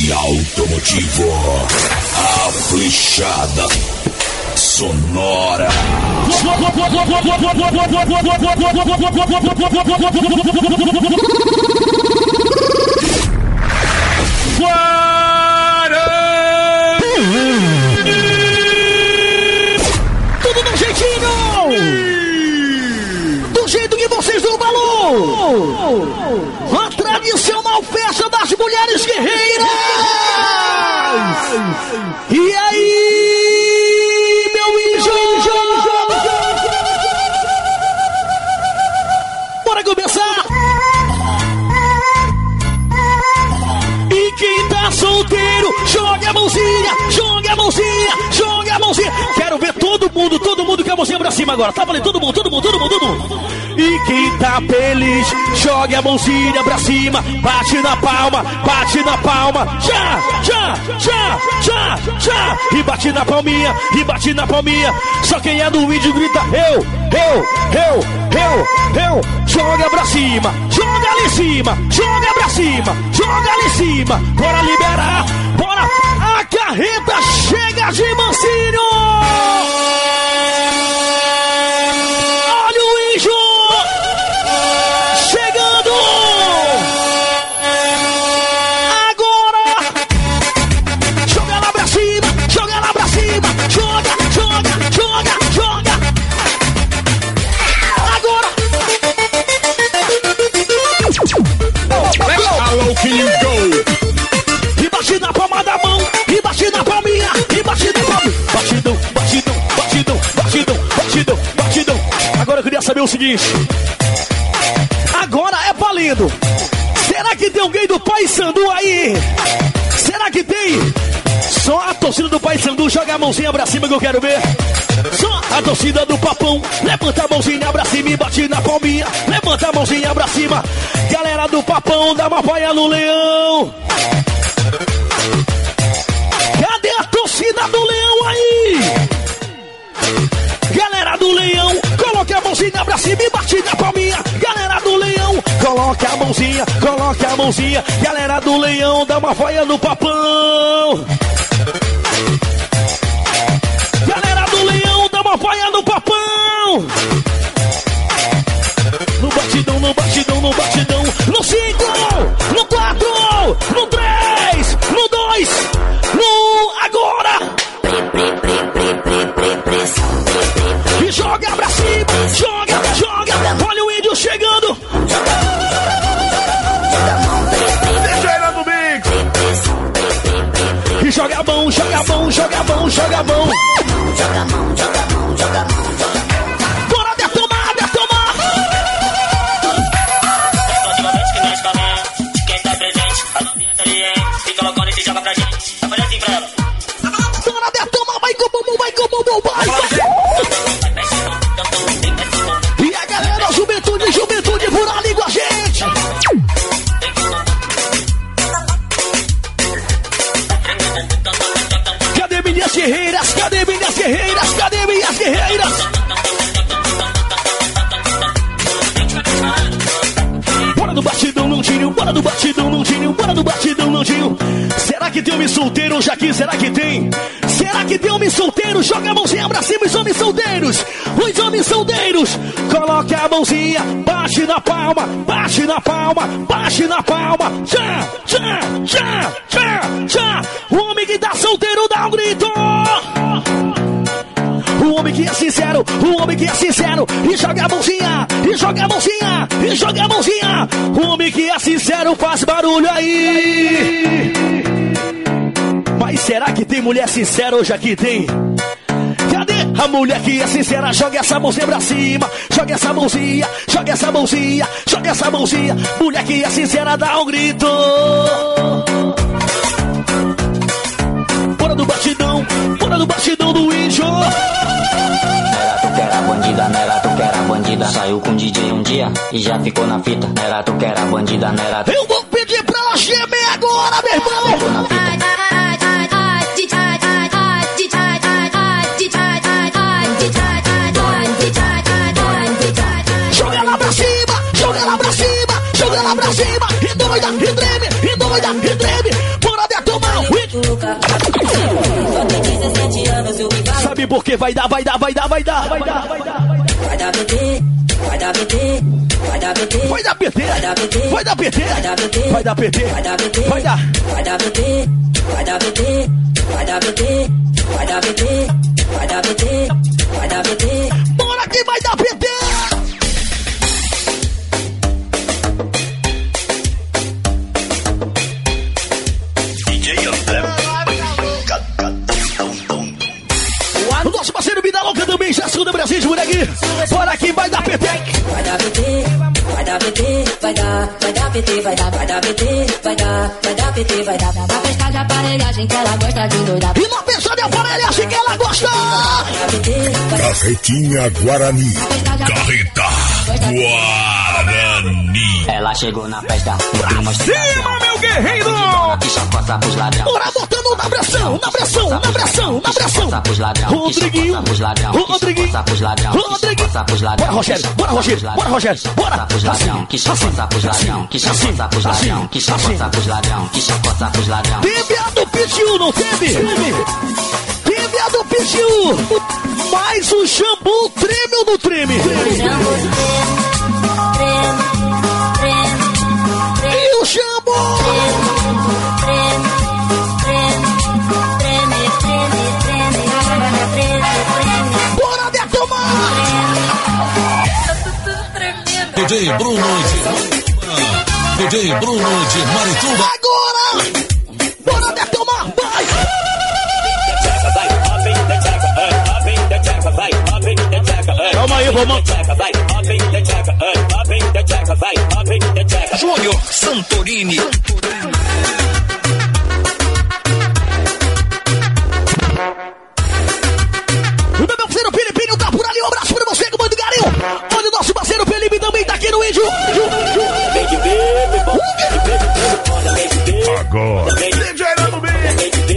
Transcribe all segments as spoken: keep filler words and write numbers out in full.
Automotivo, a flechada sonora. Tudo do jeitinho, do jeito que vocês dão valor. A tradicional festa das mulheres guerreiras. E aí, meu índio? Bora começar. E quem tá solteiro, joga a mãozinha, joga a mãozinha, joga a mãozinha. Quero ver todo mundo, todo mundo com a mãozinha pra cima agora. Tá valendo? Todo mundo, todo mundo, todo mundo, todo mundo. E quem tá feliz, joga a mãozinha pra cima, bate na palma, bate na palma, tchá, tchá, tchá, tchá, tchá, e bate na palminha, e bate na palminha. Só quem é do vídeo grita eu, eu, eu, eu, eu. Joga pra cima, joga ali em cima, joga pra cima, joga ali em cima. Bora liberar, bora, a carreta chega de mansinho. Saber o seguinte, agora é valendo. Será que tem alguém do Paysandu aí? Será que tem? Só a torcida do Paysandu joga a mãozinha pra cima que eu quero ver. Só a torcida do Papão levanta a mãozinha pra cima e bate na palminha. Levanta a mãozinha pra cima. Galera do Papão dá uma paia no leão. Cadê a torcida do leão aí? Galera do leão, coloque a mãozinha pra cima e bate na palminha. Galera do leão, coloque a mãozinha, coloque a mãozinha. Galera do leão, dá uma vaia no Papão. Galera do leão, dá uma vaia no Papão. No batidão, no batidão, no batidão. No cinco, no quatro, no três, no dois, no agora. E joga pra cima, joga, joga. Olha o índio chegando. Deixa ele no mix. E joga a mão, joga a mão, joga a mão, joga a mão. Joga a mão, joga a mão, joga a mão. Bora detonar, detonar. Quem tá presente, a novinha tá ali, se colocando e se joga pra gente. Tá fazendo assim pra ela. Bora detonar, vai com bumbum, vai com bumbum, vai. Juventude, juventude por ali com a gente. Cadê minhas guerreiras? Cadê minhas guerreiras? Cadê minhas guerreiras? Bora do batidão, não tinho. Bora do batidão, não tinho. Bora do batidão, não tinho. Será que tem homem solteiro hoje aqui? Será que tem? Será que tem homem solteiro? Joga a mãozinha pra cima, os homens solteiros. Os homens solteiros. Coloque a mãozinha, bate na palma, bate na palma, bate na palma. Tchá, tchá, tchá, tchá, tchá. O homem que tá solteiro dá um grito. O homem que é sincero, o homem que é sincero. E joga a mãozinha, e joga a mãozinha, e joga a mãozinha. O homem que é sincero faz barulho aí. Mas será que tem mulher sincera hoje aqui? Tem? Cadê a mulher que é sincera? Joga essa mãozinha pra cima. Joga essa mãozinha, joga essa mãozinha, joga essa mãozinha. Mulher que é sincera dá um grito. Bora do batidão, bora do batidão do índio. Era tu que era bandida, não era tu que era bandida. Saiu com o D J um dia e já ficou na fita. Não era tu que era bandida, não era tu. Eu vou pedir pra ela gemer agora, meu irmão. Ficou na fita. Joga ela pra cima, joga ela pra cima, joga ela pra cima. E doida, e treme, e doida, e treme. Bora detonar. porque vai dar, vai dar, vai dar, vai dar, vai dar, vai dar. Vai dar P T, vai dar P T, vai dar P T, vai dar P T, vai dar P T, vai dar P T, vai dar P T, vai dar P T, vai dar P T, vai dar, vai dar P T, vai dar P T, vai dar P T, vai dar P T, vai dar P T, vai dar P T. Bora que vai dar P T. O nosso parceiro Vida Louca também já segunda Brasil por aqui. Bora que vai dar P T. Vai dar P T, vai dar P T, vai dar, vai dar P T, vai dar, vai dar P T, vai dar, vai dar P T, vai dar. Na festa de aparelhagem que ela gosta de doidar. E na festa de aparelhagem que ela gosta. Vai dar P T, vai dar. Carretinha Guarani. Carreta Guarani. Ela chegou na festa, pra mostrar. Cima, meu guerreiro! Que chacoça pros ladrão. Bora botando na pressão, na pressão, na pressão, na pressão. Rodriguinho, Rodriguinho, Rodriguinho. Bora, Rogério, bora, Rogério, bora, Rogério, bora. Que chacoça pros ladrão, que chacoça pros ladrão, que chacoça pros ladrão, que chacoça pros ladrão. Teve a do Pitiu, não teve? Teve a do Pitiu. Mas o shampoo treme ou não treme? E o shampoo? Bora detomar! D J Bruno de... D J Bruno de Marituba. Agora! Bora detomar, vai! Calma aí, vamos. Júnior Santorini. O meu parceiro Filipinho tá por ali, um abraço pra você, comando Garinho. Olha o nosso parceiro Felipe também tá aqui no Índio. Agora. D J lá no meio.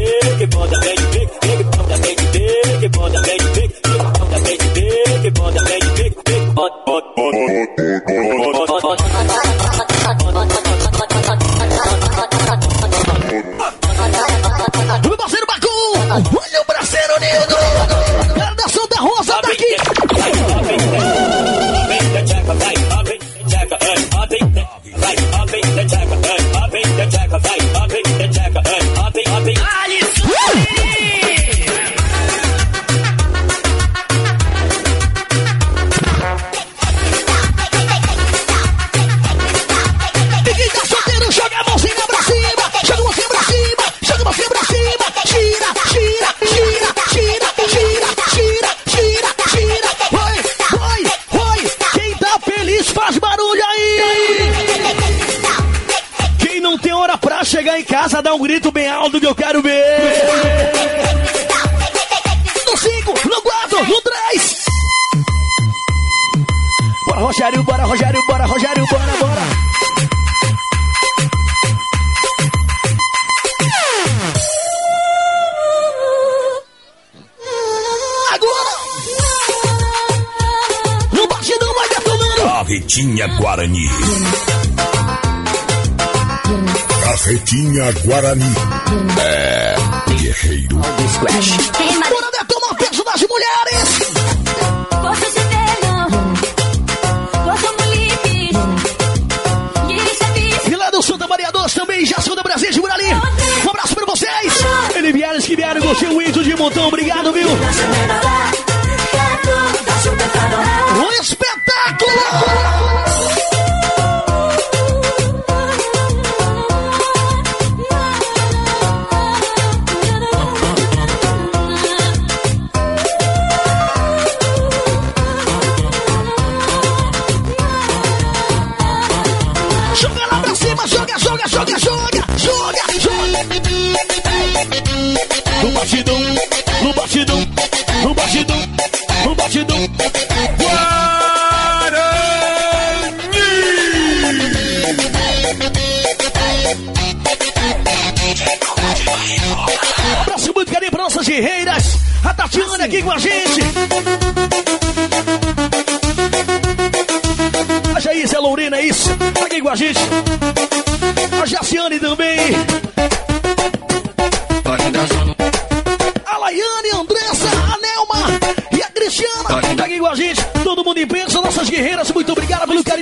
O meu parceiro Bacu. Olha o braceiro Nildo. A nação da Rosa tá aqui. E quem tá solteiro, joga a mãozinha pra cima. Joga a mãozinha pra cima. Joga a mãozinha pra cima. Tira, tira, tira, tira, tira, tira, tira, tira. Vai, vai, vai. Quem tá feliz faz barulho aí. Quem não tem hora pra chegar em casa, dá um grito bem alto que eu quero ver. No cinco, no quatro, no três. Bora, Rogério, bora, Rogério, bora, Rogério, bora, bora. Agora! No batidão vai detonando! Carretinha Guarani. Carretinha Guarani. É, guerreiro. Bora detonar peso das mulheres! E lá do Santa Maria dois também, já sou da Brasil de Murali. Um abraço pra vocês! Ele vieram que vieram, gostei muito de montão, obrigado, viu? Um espetáculo! Joga lá pra cima, joga, joga, joga, joga, joga, joga. No batidão, no batidão, no batidão, no batidão. Guarani! Abraço muito carinho para nossas guerreiras. A Tatiana aqui com a gente. A isso, é a Lorena, é isso. Tá aqui com a gente. A Jaciane também. A Laiane, a Andressa, a Nelma.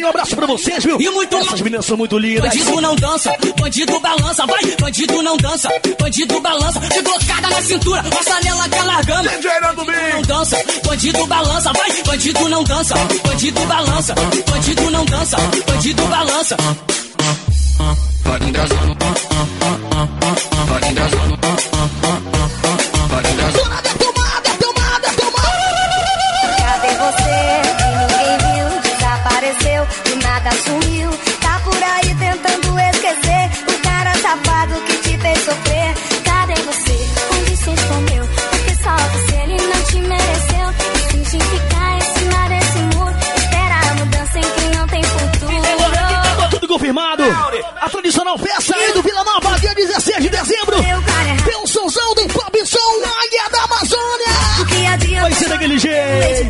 abraço pra vocês, viu? E muito Essas meninas são muito lindas. Bandido não dança, bandido balança, vai, bandido não dança, bandido balança, de blocada na cintura, mostra nela que é largando. Não dança, bandido balança, vai, bandido não dança, bandido balança, bandido não dança, bandido balança. Vai engraçando, vai engraçando, vai engraçando. Tomada, tomada, tomada. Cadê você? Que ninguém viu, desapareceu, do nada sumiu. Tá por aí tentando esquecer o cara safado que te fez sofrer. Cadê você? Onde se escondeu? Porque só você ele não te mereceu. E finge ficar em cima desse muro. Espera a mudança em quem não tem futuro. Tudo confirmado. A tradicional festa aí do Vila Nova, dia dezesseis de dezembro. Tem um somzão do Pop Som Águia da Amazônia. Vai ser daquele jeito.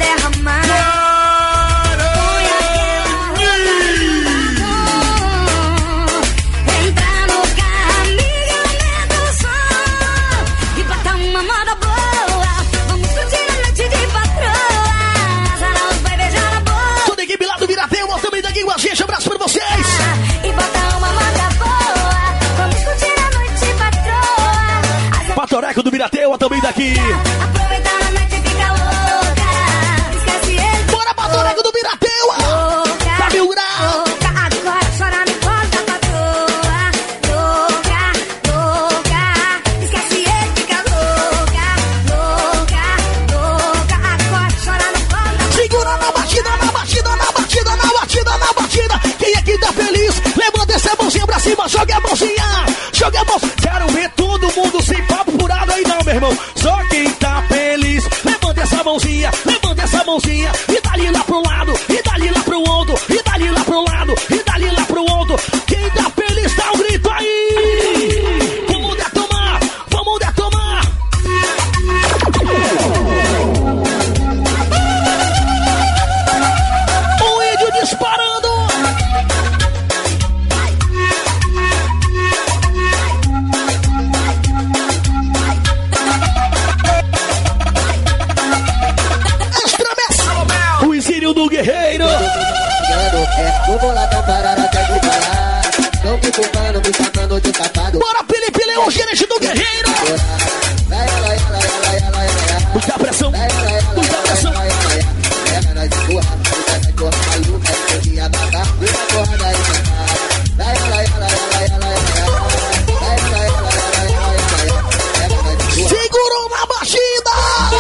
Entra no caminho do som e bota uma moda boa. Vamos curtir a noite de patroa. Sarau vai beijar a boca. Toda a equipe lá do Virateu, também daqui com a gente. Abraço pra vocês. E bota uma moda boa. Vamos curtir a noite patroa. Patoreco do Virateu, também daqui. Aproveita a noite e fica louca. Esquece ele. Bora, Patoreco do Virateu. Tá mil grau. Agora chora no colo da patroa. Louca, louca. Esquece ele, fica louca. Louca, louca. Agora chora no colo da patroa. Segura na batida, na batida, na batida, na batida, na batida. Quem é que tá feliz? Levanta essa mãozinha pra cima, joga a mãozinha. Joga a mão. Quero ver todo mundo sem papo furado aí não, meu irmão. Só quem tá feliz. Levanta essa mãozinha, levanta essa mãozinha. E dali lá pro lado, e dali lá pro outro. E dali lá pro lado, e dali lá pro outro. Quem tá feliz dá um grito aí. Vamos detomar, vamos detomar. O índio disparando. O exílio do guerreiro. Bora, Felipe Leão, gerente do guerreiro. Muita pressão, muita pressão. Segurou na batida.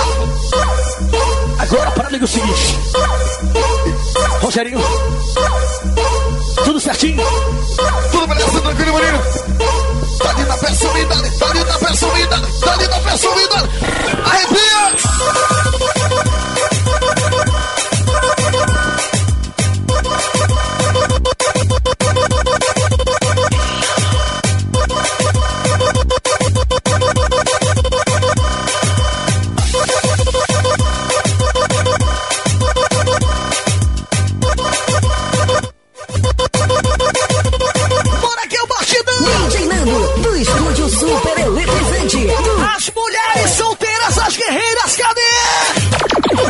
Agora, para ligar o seguinte. Rogerinho, tudo certinho? Tudo beleza, tranquilo, menino? Tá ali na persumidade, tá ali na persumidade, tá ali na persumidade. Arrepia! Bora que é o batidão! D J Nando, do estúdio super eletrizante. As mulheres solteiras, as guerreiras, cadê?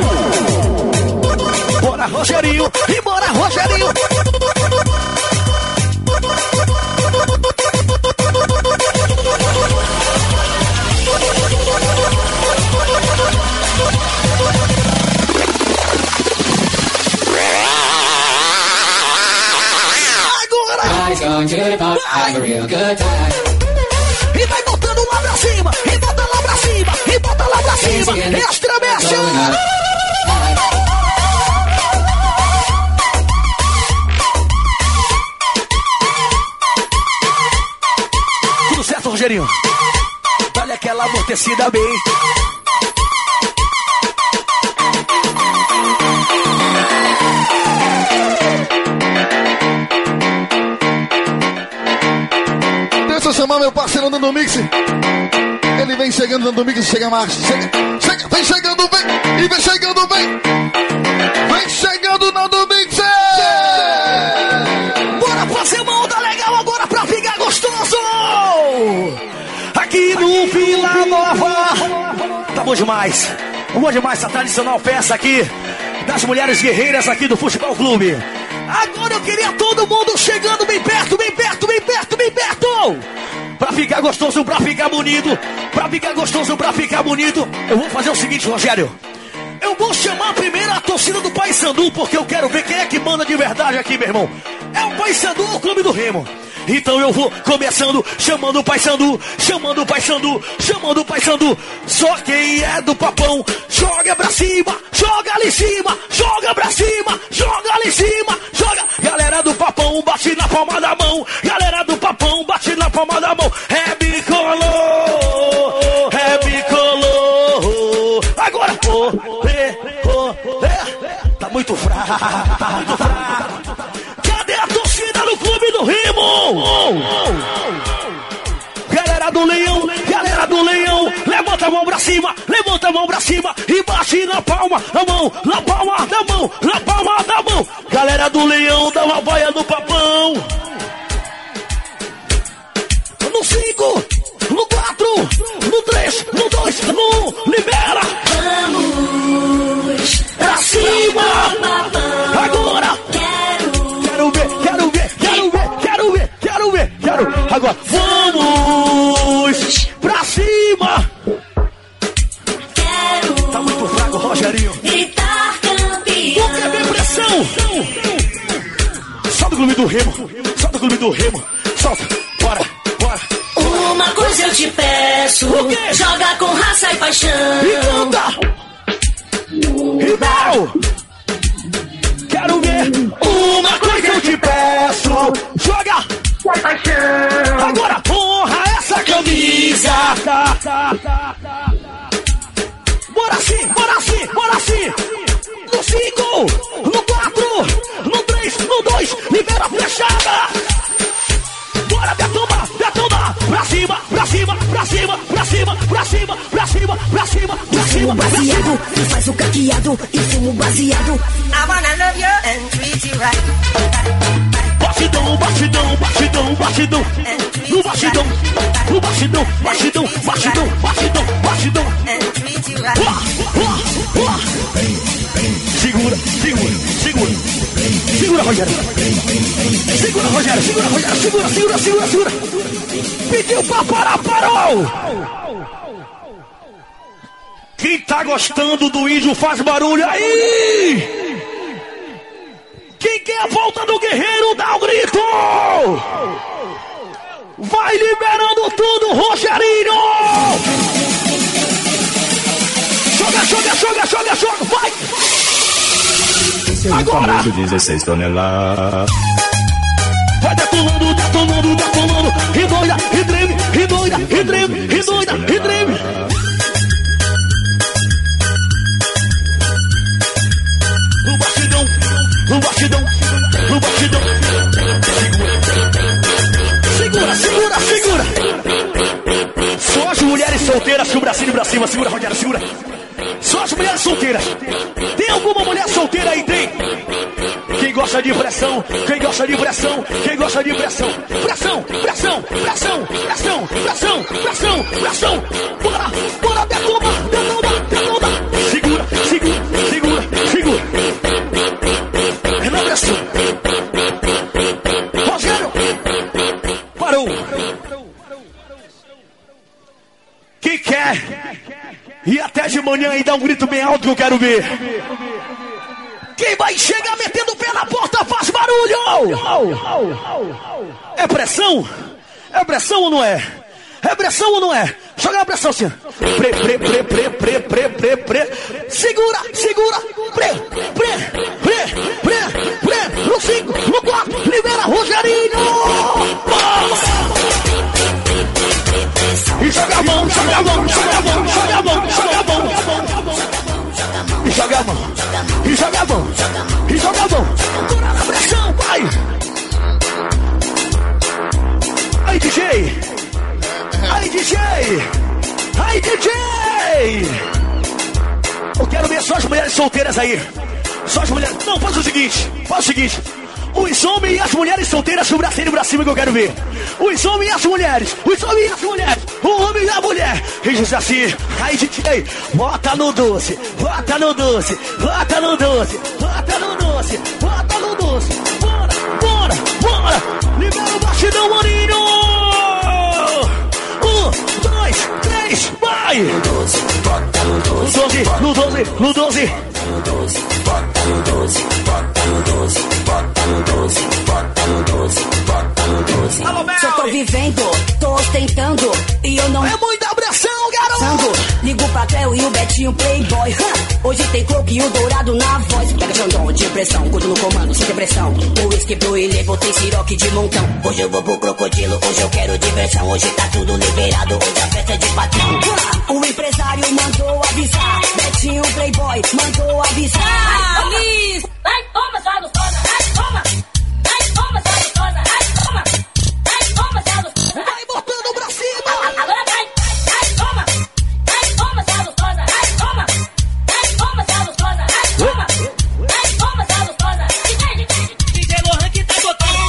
Bora, Rogerinho! E bora, Rogerinho! E vai botando lá pra cima, e bota lá pra cima, e bota lá pra cima, estremece! Tudo certo, Rogerinho? Dá-lhe aquela amortecida bem. Deixa eu chamar meu parceiro Nando Mix. Ele vem chegando, Nando Mix, chega mais. Chega, chega, vem chegando, vem. E vem chegando, vem. Vem chegando, Nando Mix. Bora fazer uma onda legal agora pra ficar gostoso. Aqui no Vila Nova. Tá bom demais. Bom demais essa tradicional festa aqui das mulheres guerreiras aqui do Futebol Clube. Agora eu queria todo mundo chegando bem perto, bem perto, bem perto, bem perto. Pra ficar gostoso, pra ficar bonito. Pra ficar gostoso, pra ficar bonito. Eu vou fazer o seguinte, Rogério. Eu vou chamar primeiro a torcida do Paysandu, porque eu quero ver quem é que manda de verdade aqui, meu irmão. É o Paysandu ou o Clube do Remo? Então eu vou começando, chamando o Paysandu, chamando o Paysandu, chamando o Paysandu. Só quem é do Papão, joga pra cima, joga ali em cima, joga pra cima, joga ali em cima, joga. Galera do Papão, bate na palma da mão. Galera do Papão, bate na palma da mão. É bicolor, é bicolor. Agora, oh, é, oh, é. Tá muito fraco, tá muito fraco. Cadê a torcida do Clube do Remo? Galera do Leão, galera do Leão, levanta a mão pra cima, levanta a mão pra cima e bate na palma da mão, na palma da mão, na palma da mão. Galera do Leão, dá uma baia no Papão. No cinco, no quatro, no três, no dois, no um, libera. Vamos pra cima. Agora. Quero ver, quero ver, quero ver, quero ver, quero ver, quero. Agora, vamos pra cima. Quero. Tá muito fraco, Rogerinho. Gritar campeão. Não quer ver pressão. Solta o Clube do Remo, solta o Clube do Remo, solta, bora, bora. Uma coisa eu te peço, joga com raça e paixão. E canta. Ribeiro. Quero ver. Uma coisa eu te peço, joga. Agora honra essa camisa. Bora sim, bora sim, bora sim. No cinco, no quatro, no três, no dois, libera a flechada. Bora, Betoma, Betoma. Pra cima, pra cima, pra cima, pra cima, pra cima, pra cima, pra cima, pra cima. Baseado, tu faz o caqueado e fumo baseado. I wanna love you and treat you right. Batidão, batidão, batidão, batidão. No batidão, no batidão, batidão, batidão, batidão, batidão. Uá, uá, uá. Segura, segura, segura. Segura, Rogério. Segura, Rogério, segura, Rogério. Segura, segura, segura, segura. Pediu pra parar, parou. Quem tá gostando do índio faz barulho aí. Quem quer a volta do guerreiro, dá um grito! Vai liberando tudo, Rogerinho! Joga, joga, joga, joga, joga, vai! Agora! dezesseis toneladas. Vai detonando, detonando, detonando. E doida, e treme, e doida, e treme, e doida, e treme. No batidão, no batidão, no batidão. Segura, segura, segura, segura. Só as mulheres solteiras com o bracinho pra cima. Segura, Rogério, segura. Só as mulheres solteiras. Tem alguma mulher solteira aí? Tem. Quem gosta de pressão, quem gosta de pressão, quem gosta de pressão. Pressão, pressão, pressão, pressão, pressão, pressão, pressão. Bora, bora, Betoma, Betoma, Betoma. Segura, segura, segura, segura. É na pressão. Rogério. Parou. Quem quer ir até de manhã e dar um grito bem alto que eu quero ver. Quem vai chegar metendo o pé na porta faz barulho! É pressão? É pressão ou não é? É pressão ou não é? Joga a pressão assim. Pre, pre, pre, pre, pre, pre, pre, pre. Segura, segura. Pre, pre, pre, pre, pre. No cinco, no quatro, libera Rogerinho! E joga a mão, joga a mão, joga a mão, joga a mão, joga a mão. E joga a mão, e joga a mão, e joga a mão. Bora na pressão, vai! Aí, D J! Aí, D J! Aí, D J! Eu quero ver só as mulheres solteiras aí. Só as mulheres... Não, faz o seguinte, faz o seguinte. Os homens e as mulheres solteiras com o bracinho pra cima que eu quero ver. Os homens e as mulheres. Os homens e as mulheres. O homem e a mulher. E diz assim. Aí, D J, bota no doce. Bota no doce. Bota no doce. Bota no doce. Bota no doce. Bora! Libera o batidão, maninho! Um, dois, três, vai! No doze, bota no doze, no doze, no doze. No doze, bota no doze, bota no doze, bota no doze, bota no doze, bota no doze. Alô, Mel! Só tô vivendo, tô ostentando e eu não... É muita pressão, garoto! Ligo pra Cleo e o Betinho Playboy. Huh. Hoje tem Cloak e o Dourado na voz. Pega Xandão de pressão, curto no comando, sem depressão. O whisky pro ilê, botei siroque de montão. Hoje eu vou pro crocodilo, hoje eu quero diversão. Hoje tá tudo liberado, hoje a festa é de patrão. Huh. O empresário mandou avisar. Betinho Playboy mandou avisar. Ai, Liz! Ai, toma, sua gostosa! Ai, toma! Ai, toma, sua gostosa! Ai, toma! Ai, toma, sua gostosa! Vai botando pra cima! Agora vai! Ai, toma! Ai, toma, sua gostosa! Ai, toma! Ai, toma, sua gostosa! Ai, toma! Ai, toma, sua gostosa! D J, D J Lohan que tá botando!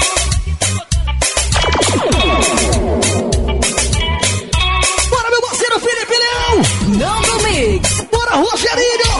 Bora, meu parceiro Felipe Leão! Não do mix! Bora, Rogerinho!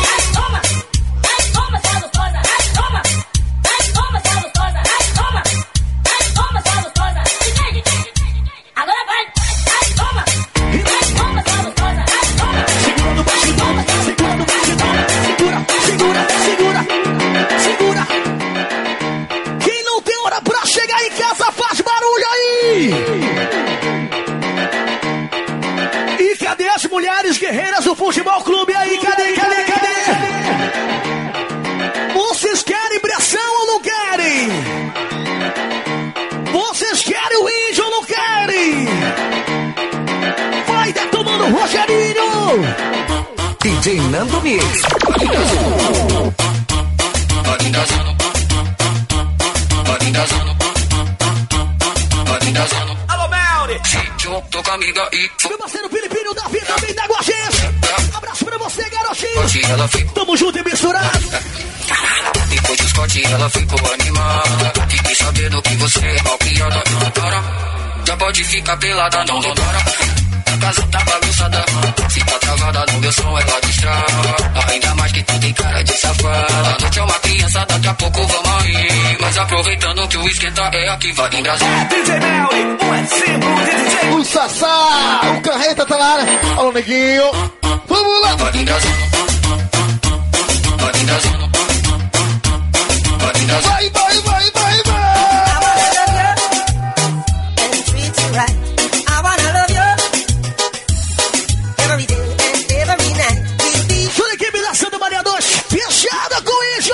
E cadê as mulheres guerreiras do futebol clube aí? Cadê, cadê, cadê? Vocês querem pressão ou não querem? Vocês querem o índio ou não querem? Vai detonando o Rogerinho! D J Nando Mix. Alô, Melri! Tô com a amiga e... Meu parceiro Filipinho da Vida também da Guaxês. Abraço pra você, garotinho. Tamo junto e misturado. Depois dos cortes ela ficou animada. Fiquei sabendo que você é mal piada. Para, já pode ficar pelada, não, não para. A casa tá bagunçada. Se tá travada no meu som, ela distrai. Ainda mais que tu tem cara de safada. A noite é uma criança, daqui a pouco vamos aí. Mas aproveitando que o esquenta é aqui, vai em Brasil. É D J Melri, um exemplo de D J. O Sassá, o Carreta tá na área. Alô, neguinho. Vamos lá. Vai em Brasil. Vai em Brasil. Vai, vai, vai, vai, vai. Sua equipe da Santa Maria dois, fechada com isso.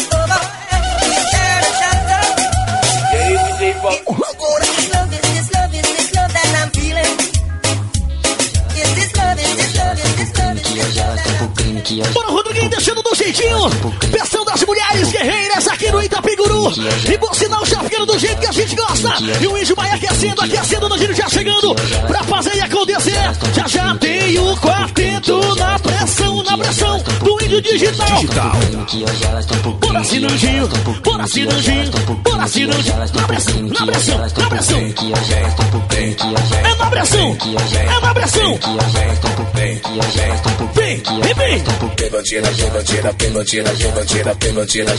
Bora, Rodriguinho, deixando do jeitinho. Versão das mulheres guerreiras aqui no Itapiguru. E por sinal, já ficando do jeito que a gente gosta. E o índio vai aquecendo, aquecendo, o Giro já chegando pra fazer e acontecer. Já já tem o quarteto na pressão, na pressão do índio digital. Bora, Sinanjinho, bora, Sinanjinho, bora, Sinanjinho. Na pressão, na pressão, na pressão. É na pressão, é na pressão. Vem, vem, vem. Bandida, bandida, bandida, bandida, bandida,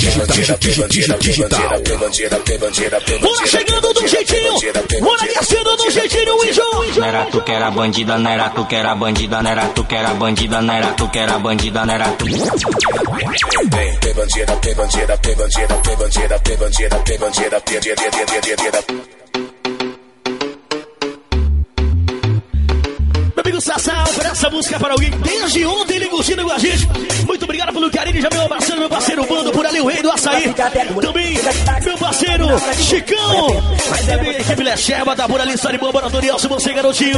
bora chegando do jeitinho, bora aquecendo do jeitinho, índio. Não era tu que era bandida, não era tu que era bandida, não era tu que era bandida, não era tu que era bandida, não era tu. Bandida, bandida, bandida, bandida, bandida, bandida, bandida, bandida. Meu amigo Sassá, oferece essa música para alguém. Desde ontem ele curtindo com a gente. Muito obrigado pelo carinho. Já meu abraçando, meu parceiro Bando, por ali o rei do açaí. Também meu parceiro Chicão. Também a equipe Lecheba, tá por ali, Sari Bomba, Natorial, se você, garotinho.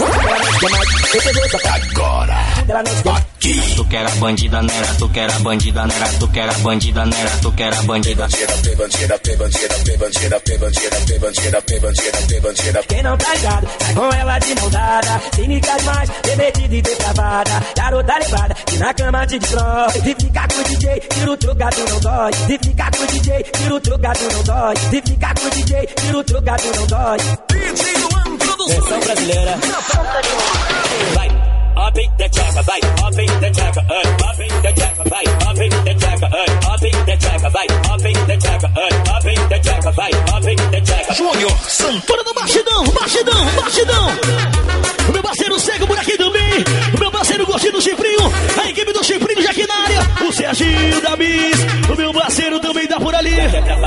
Agora, aqui. Tu que era bandida, não era tu que era bandida, não era tu que era bandida, não era tu que era bandida. Bandida, bandida, bandida, bandida, bandida, bandida, bandida, bandida. Quem não tá ligado, sai com ela de mão dada. Cínica demais, demetida e depravada. Garota levada, que na cama te destrói. Se ficar com o D J, tira o trocado não dói. Se ficar com o D J, tira o trocado não dói. Se ficar com o D J, tira o trocado não dói. D J Luan Produções. Versão brasileira. Vai. up in the jack, vai, up in the jack, up in the jack, vai, up in the jack, up in the jack, vai, up in the jack, up in the jack, vai, up in the jack. Júnior Santana do Bastidão, Bastidão, Bastidão. O meu parceiro Seco por aqui também. O meu parceiro Gostinho do Chifrinho. A equipe do Chifrinho já aqui na área. O Serginho da Bis. O meu parceiro também tá por ali.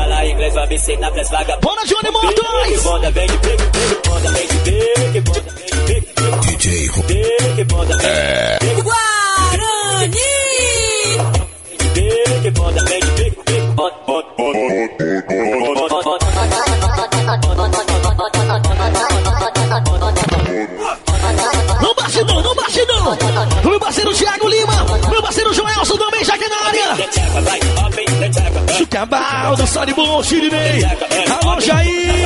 Bora, Johnny Motos! D J É. Guarani! No bastidão, no bastidão. O meu parceiro Thiago Lima. Meu parceiro Joelson também já aqui na área. Chucabal, do Sony Bom, Chirinei. Alô, Jair.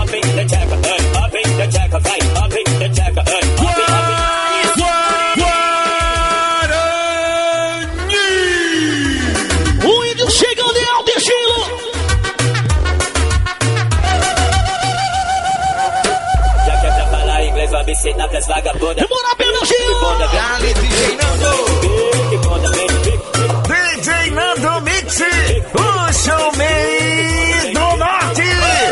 O índio chegando em alto estilo. Já que é pra falar inglês, vai me ensinar pras vagabundas. Bora pelo Gil. Dale, D J Nando. D J Nando Mix, o showman do norte.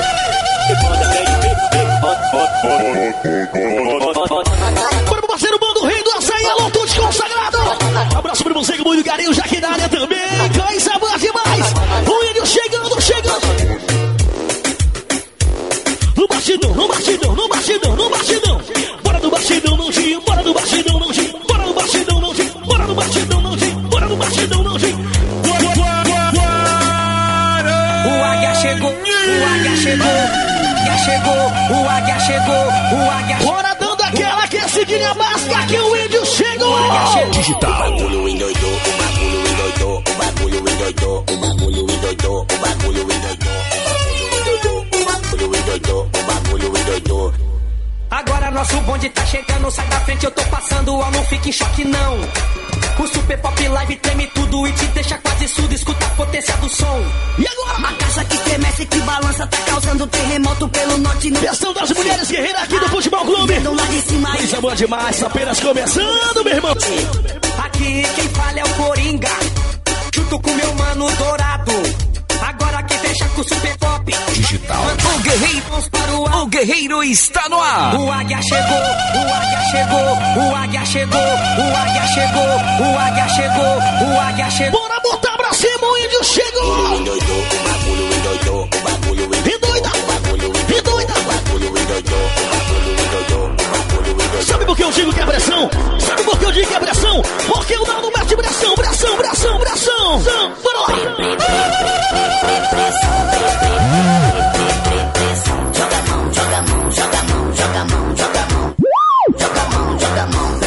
Bora pro parceiro Bando Rei do Açaí, alô, todos consagrados. Abraço pro Monseco, muito carinho, já aqui na área também. Cães, sabor demais. O índio chegando, chegando. No bastidão, no bastidão, no bastidão, no bastidão. Bora do bastidão, não tinha. Bora do bastidão, não tinha. Bora do bastidão, não tinha. Bora do bastidão, não tinha. Bora do bastidão, não tinha. O águia chegou, o águia chegou, o águia chegou, o águia chegou, o águia chegou. Bora dando aquela aquecidinha básica que o índio chegou. Digital. O bagulho endoidou, o bagulho endoidou, o bagulho endoidou, o bagulho endoidou, o bagulho endoidou, o bagulho endoidou, o bagulho endoidou. Agora nosso bonde tá chegando, sai da frente, eu tô passando, ó, não fique em choque não. O Super Pop Live treme tudo e te deixa quase surdo, escuta a potência do som. E agora? A caixa que tremece, que balança, tá causando terremoto pelo norte. Versão das mulheres guerreiras aqui do Futebol Clube. Lá de cima. Coisa boa demais, apenas começando, meu irmão. Aqui quem fala é o Coringa, junto com meu mano Dourado. Agora quem fecha com o Super Pop Digital. O guerreiro, para o, ar. O guerreiro está no ar. O águia chegou, o águia chegou, o águia chegou, o águia chegou, o águia chegou, o águia chegou. Bora botar pra cima, o índio chegou. Endoidou, o bagulho endoidou, o bagulho endoidou, o bagulho endoidou, o bagulho endoidou, o bagulho endoidou, o bagulho endoidou. Sabe por que eu digo que é pressão? Sabe por que eu digo que é pressão? Porque o Naldo mete pressão, pressão, pressão, pressão. Bora lá. Joga a mão, joga a mão, joga a mão, joga a mão, joga a mão. Joga a mão, joga a mão.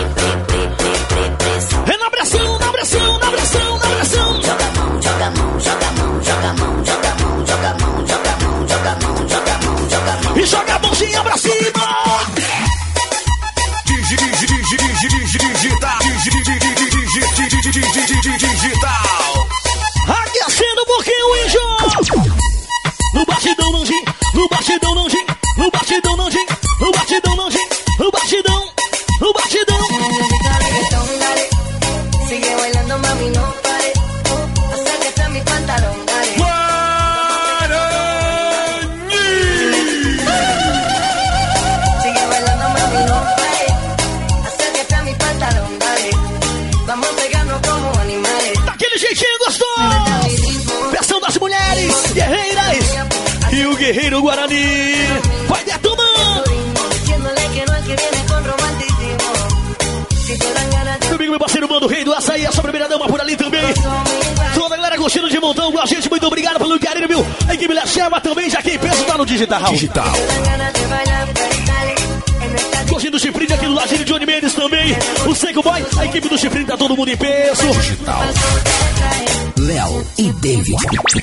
É na pressão, na pressão, na pressão, na pressão. Joga a mão, joga a mão, joga a mão, joga a mão, joga a mão, joga a mão, joga a mão, joga a mão, joga a mão, joga a mão. E joga a mãozinha pra cima. Digital. Aquecendo um pouquinho o índio. No batidão não gin, no batidão não gin, no batidão não gin, no batidão não gin, no batidão, no batidão. Sigue bailando, mami, no pare. Acércate a mi pantalón, dale. Sigue bailando, mami, no pare. Acércate a mi pantalón, dale. Vamos a pegarnos como animales. Daquele jeitinho gostoso. Versão das mulheres guerreiras. E o guerreiro Guarani vai detonando. Comigo, meu parceiro Mando Rei do Açaí, a sua primeira dama por ali também. Toda a galera gostando de montão com a gente, muito obrigado pelo carinho, viu? A equipe da Chama também, já quem pensa tá no digital. Digital. Gostinho do Chifrinho aqui do ladinho de Johnny Mendes também. O Seco Boy, a equipe do Chifrinho tá todo mundo em peso. Digital. Léo e David.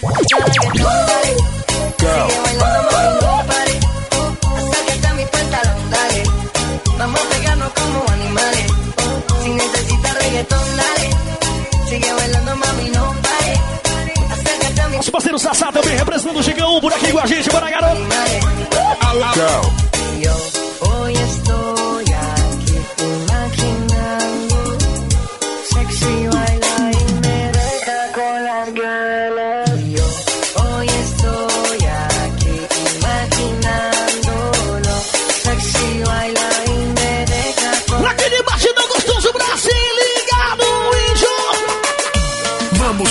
Vamos a pegarnos como animales. Si necesitas reggaetón, dale. Sigue bailando, mami, no pare. Acércate a mi. Nosso parceiro Sassá também representando o Chicão por aqui com a gente, bora garoto. Yo hoy estoy aquí imaginando.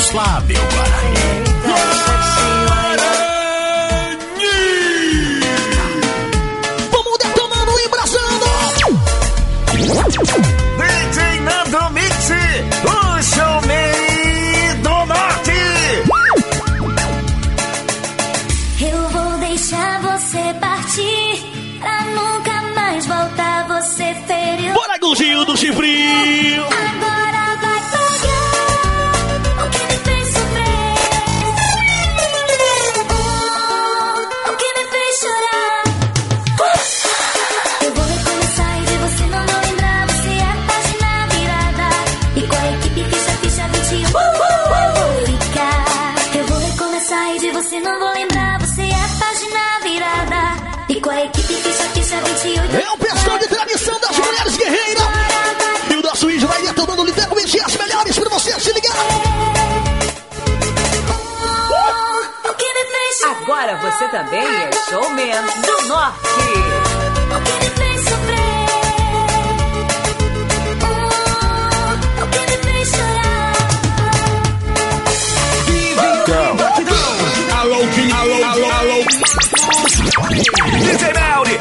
Suave o Guarani. Vamos detonando e embraçando. D J Nando Mix, o showman do norte. Eu vou deixar você partir pra nunca mais voltar. Você feriu. Bora, Gordinho do Chifrinho. Agora vai pagar o que me fez sofrer. Oh, o que me fez chorar. Eu vou recomeçar e de você não vou lembrar. Você é a página virada. E com a equipe ficha, ficha vinte e um eu vou ficar. Eu vou recomeçar e de você não vou lembrar. Você é a página virada. E com a equipe ficha, ficha vinte e oito. É o pessoal de tradição das mulheres guerreiras. E o nosso índio vai detonando literalmente as melhores pra você se ligar. O que me fez. Agora você também é showman do norte. O que me fez sofrer. Oh, o que me fez chorar. Alô, Kim, alô, alô, alô. D J Melody.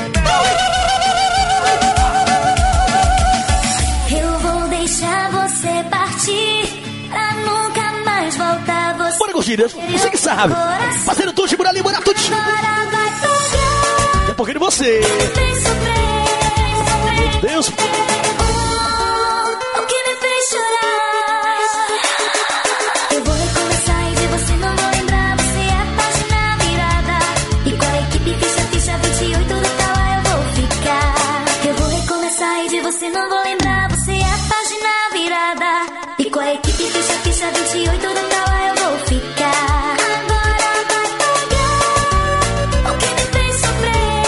Eu vou deixar você partir pra nunca mais voltar. Você Bora, Gordinho, você que sabe. Fazendo tudo, por ali, bora tudo. agora vai pagar. É porque de você. Fez sofrer. Meu Deus. O que me fez chorar. Eu vou recomeçar e de você não vou lembrar. Você é a página virada. E com a equipe ficha, ficha vinte e oito do tal eu vou ficar. Eu vou recomeçar e de você não vou lembrar. Você é a página virada. E com a equipe ficha, ficha vinte e oito do tal eu vou ficar. Agora vai pagar o que me fez sofrer.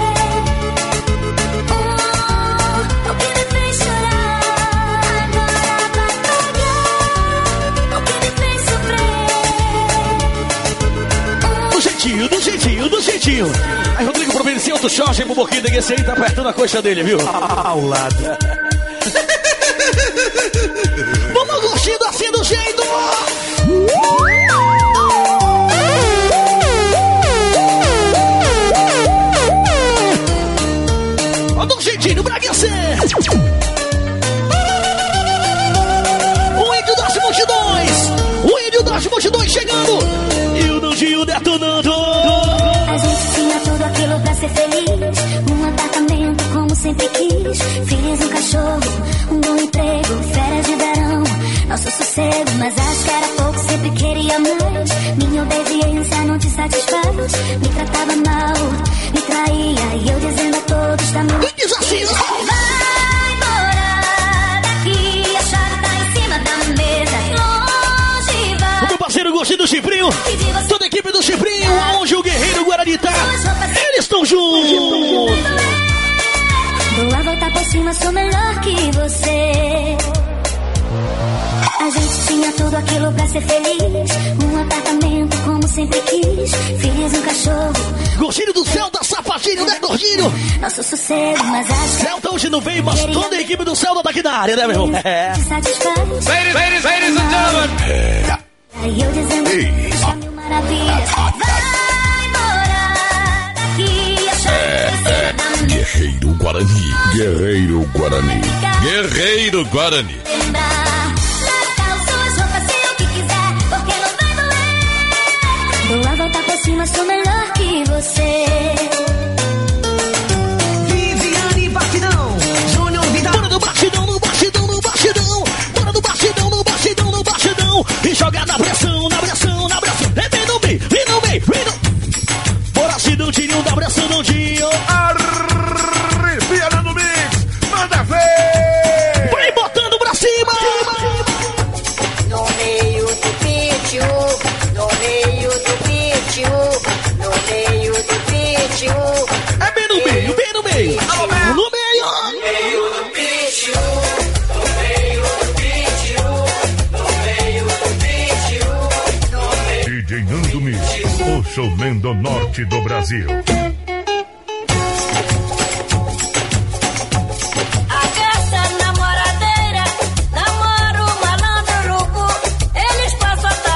Oh, o que me fez chorar. Agora vai pagar o que me fez sofrer. Do jeitinho, do jeitinho, do jeitinho. Aí, Rodrigo providenciou outro short pro Boquinha, que esse aí tá apertando a coxa dele, viu? Ao lado. Vamos curtindo assim do jeito. Ó, do jeitinho, Braguinha. O índio das multidões. O índio das multidões chegando. E o Nandinho detonando. A gente tinha tudo aquilo pra ser feliz. Um apartamento como sempre quis. Fiz um cachorro, um bom emprego, férias de verão, nosso sossego. Mas acho que era pouco, sempre queria mais. Minha obediência não te satisfaz. Me tratava mal, me traía. E eu dizendo a todos da minha. Vai embora daqui, a chave tá em cima da mesa. Longe vai. O meu parceiro Gordinho do Chifrinho, toda a equipe do Chifrinho, onde o Guerreiro Guarani tá, eles estão juntos. Dou a volta por cima, sou melhor que você. A gente tinha tudo aquilo pra ser feliz. Um apartamento como sempre quis. Fiz um cachorro. Gordinho do céu, da Sapatinho, né, Gordinho? Nosso sossego, mas acho que Celta hoje não veio, mas toda a equipe do Celta tá aqui na área, né, meu irmão? É. te satisfaz. Ladies, ladies, ladies and gentlemen. Aí eu dizendo deixa mil maravilhas. Vai embora daqui, a chave tá em cima da mesa. Guerreiro Guarani. Guerreiro Guarani. Guerreiro Guarani. Lembrar, Natal, suas roupas, sei o que quiser, porque não vai doer. Dou a volta por cima, sou melhor que você. Viviane Batidão, Júnior Vidal. Bora no batidão, no batidão, no batidão. Bora no batidão, no batidão, no batidão. E joga na pressão, na pressão, na pressão. É bem no meio, vem no meio, vem no. Bora se não tinha, dá pressão, não tinha. Arrepia no mix, manda ver. Vai botando pra cima. No meio do pítio, no meio do pítio, no meio do pítio. É bem no meio, bem no meio. No meio. No meio do pítio, no meio do pítio, no meio do pítio, no meio. D J Nando Mix, o showman do norte do Brasil. A gata namoradeira namora o malandro louco. Eles passam a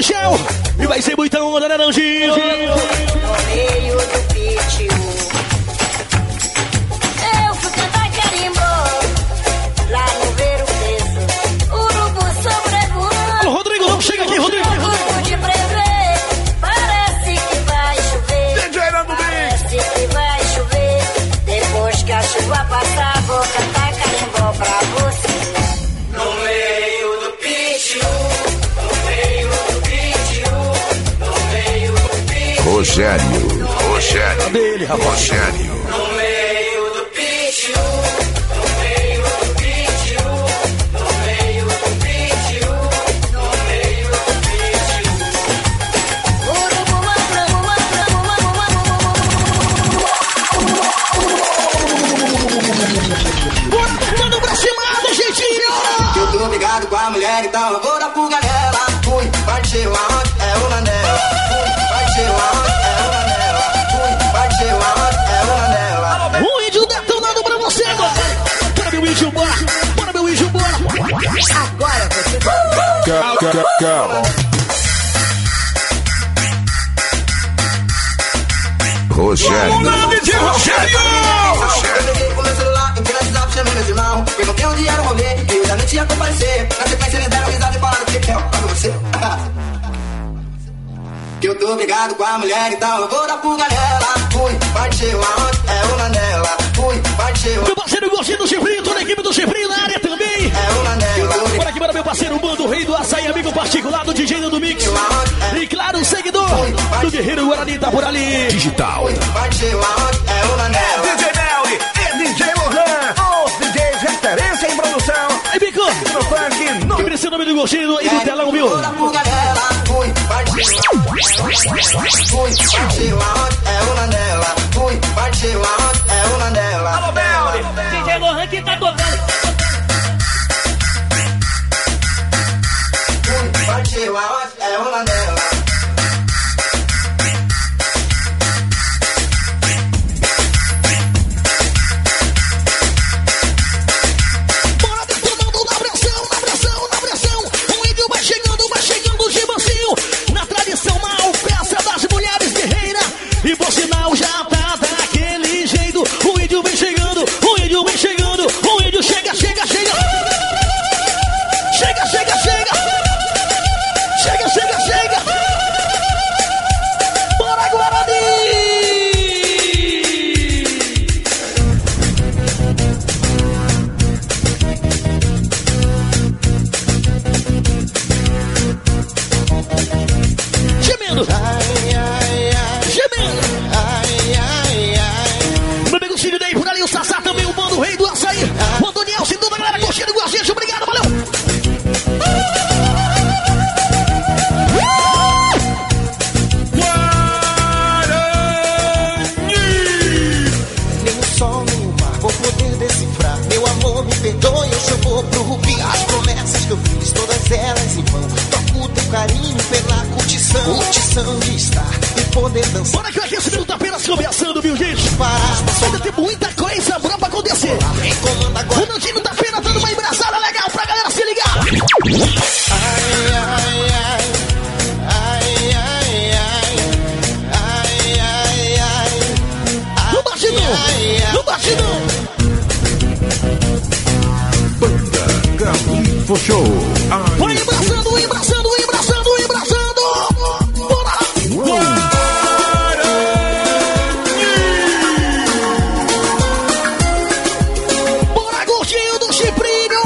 Michel. E vai ser muita onda, né, Nandinho? No meio do pitio. Eu fui cantar carimbó lá no Ver o Preço. Urubu sobrevoando. Alô, Rodrigo, não chega aqui, Rodrigo. Tudo de prever. Parece que vai chover. Parece que vai chover. Depois que a chuva passar, vou cantar carimbó pra você. No meio do pitio. No meio do pitio. No meio do pitio. Rogério, Rogério, Cadê ele, rapaz? Rogério. No meio do pitio. No meio do pitio. No meio do pitio. No meio do pitio. Urubu, mamu, mamu, mamu, mamu. Bora tocando pra cima do jeitinho. Eu tô ligado com a mulher, então eu vou dar fuga nela. Fui, partiu aonde? É uma nela. Fui, partiu aonde? É uma nela. Fui, partiu aonde? É uma nela. O índio detonando pra você agora. Bora, meu índio, bora. Bora, meu índio, bora. Agora você Cal, cal, cal. Rogério, Rogério. Eu peguei com meu celular, entrei no WhatsApp, chamei meus irmãos. Perguntei onde era o rolê, e eu já nem tinha comparecer. Na sequência eles deram risada e falaram que que é pra você. Que eu tô brigado com a mulher, então eu vou dar fuga nela. Fui, partiu aonde? É uma nela. Fui, partiu. Meu parceiro Gostinho do Chifrinho, toda a equipe do Chifrinho na área também. É uma nela. Bora aqui para meu parceiro Mando, Rei do Açaí, amigo particular do D J do Mix. E claro, o seguidor do Guerreiro Guarani tá por ali. Digital. Partiu aonde? É uma nela. D J Melly e D J Lohan, os D Js referência em produção. Aí, Bico, No funk, no que precisa o nome do Gostinho e do telão, viu? Vou dar fuga nela. Fui, partiu. Fui, partiu aonde? É uma nela. Fui, partiu aonde? É uma nela. Alô, Melly. D J Lohan que tá tocando. Fui, partiu aonde? É uma nela. Bora detonando na pressão, na pressão, na pressão. O índio vai chegando, vai chegando de mansinho. Na tradição mal, peça das mulheres guerreiras. E por sinal já tá daquele jeito. O índio vem chegando, o índio vem chegando. O índio chega, chega, chega. Chega, chega, chega. Chega, chega, chega. Bora, Guarani! Gemendo. Gemendo. Meu amigo Cílio daí por ali, o Sassá também, o Mano, o Rei do Açaí. O Antoniel, sem toda a galera curtindo com a gente. Obrigado, valeu. Nem o sol, nem o mar vou poder decifrar. Meu amor, me perdoe, eu só vou pro rubi. As promessas que eu fiz, todas elas em vão. Toco teu carinho pela curtição. Curtição de estar e poder dançar. Bora que o aquecimento tá apenas começando, viu, gente? Ainda tem muita coisa boa pra acontecer. O Nandinho tá apenas dando uma embraçada legal pra galera se ligar. Ai, ai, ai. Ai, ai, ai. Ai, ai, ai. No batidão, no batidão. Banda Galifo Show. Vai embraçando, embraçando, embraçando, embraçando. Bora! Bora, Gordinho do Chifrinho!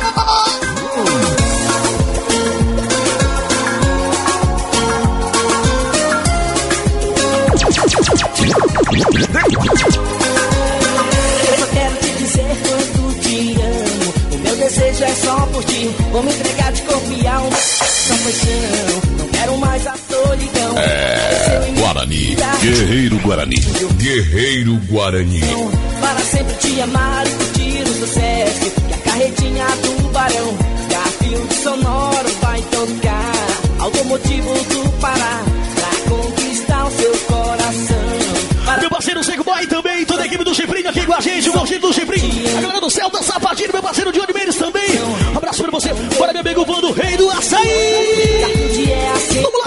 Eu só quero te dizer quanto te amo. O meu desejo é só por ti. Vou me entregar de corpo e alma. Só paixão, não quero mais a solidão. É, Guarani, Guerreiro Guarani, Guerreiro Guarani. Para sempre te amar e curtir o sucesso. E a carretinha do barão, Garfield sonoro vai tocar. Automotivo do Pará, pra conquistar o seu coração. Meu parceiro Seco Boy também, toda a equipe do Chifrinho aqui com a gente, o Gordinho do Chifrinho, a galera do Celta Sapatinho, meu parceiro Johnny Mendes também. Um abraço pra você, bora meu amigo Vando, Rei do Açaí. É assim.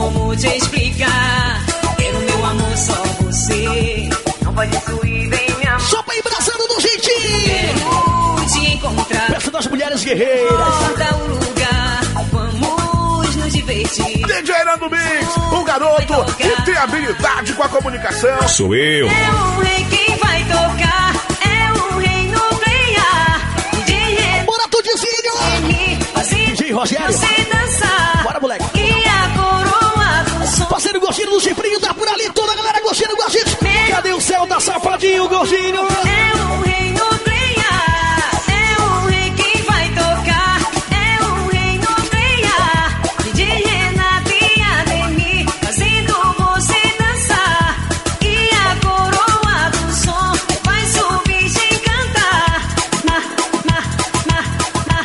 como te explicar. Quero meu amor só você. Não pode destruir, vem me amar. Só pra ir abraçando do jeitinho. Quero te encontrar. Peço das mulheres guerreiras. Importa o lugar, vamos nos divertir. D J Nando Mix, um garoto que tem habilidade com a comunicação. Sou eu. É o rei quem vai tocar. É o rei nuclear. D J Bora, Tudizinho. D J Rogério. Você dançar. Bora, moleque. E a coroa do som. Parceiro Gordinho do Chifrinho tá por ali. Toda a galera gostinho, gostinho. Cadê o céu da safadinho, Gordinho? É o rei nuclear. É o rei quem vai tocar. É o rei nuclear. D J Renato e Ademir fazendo você dançar. E a coroa do som vai subir sem cantar. Ma, ma, ma, ma,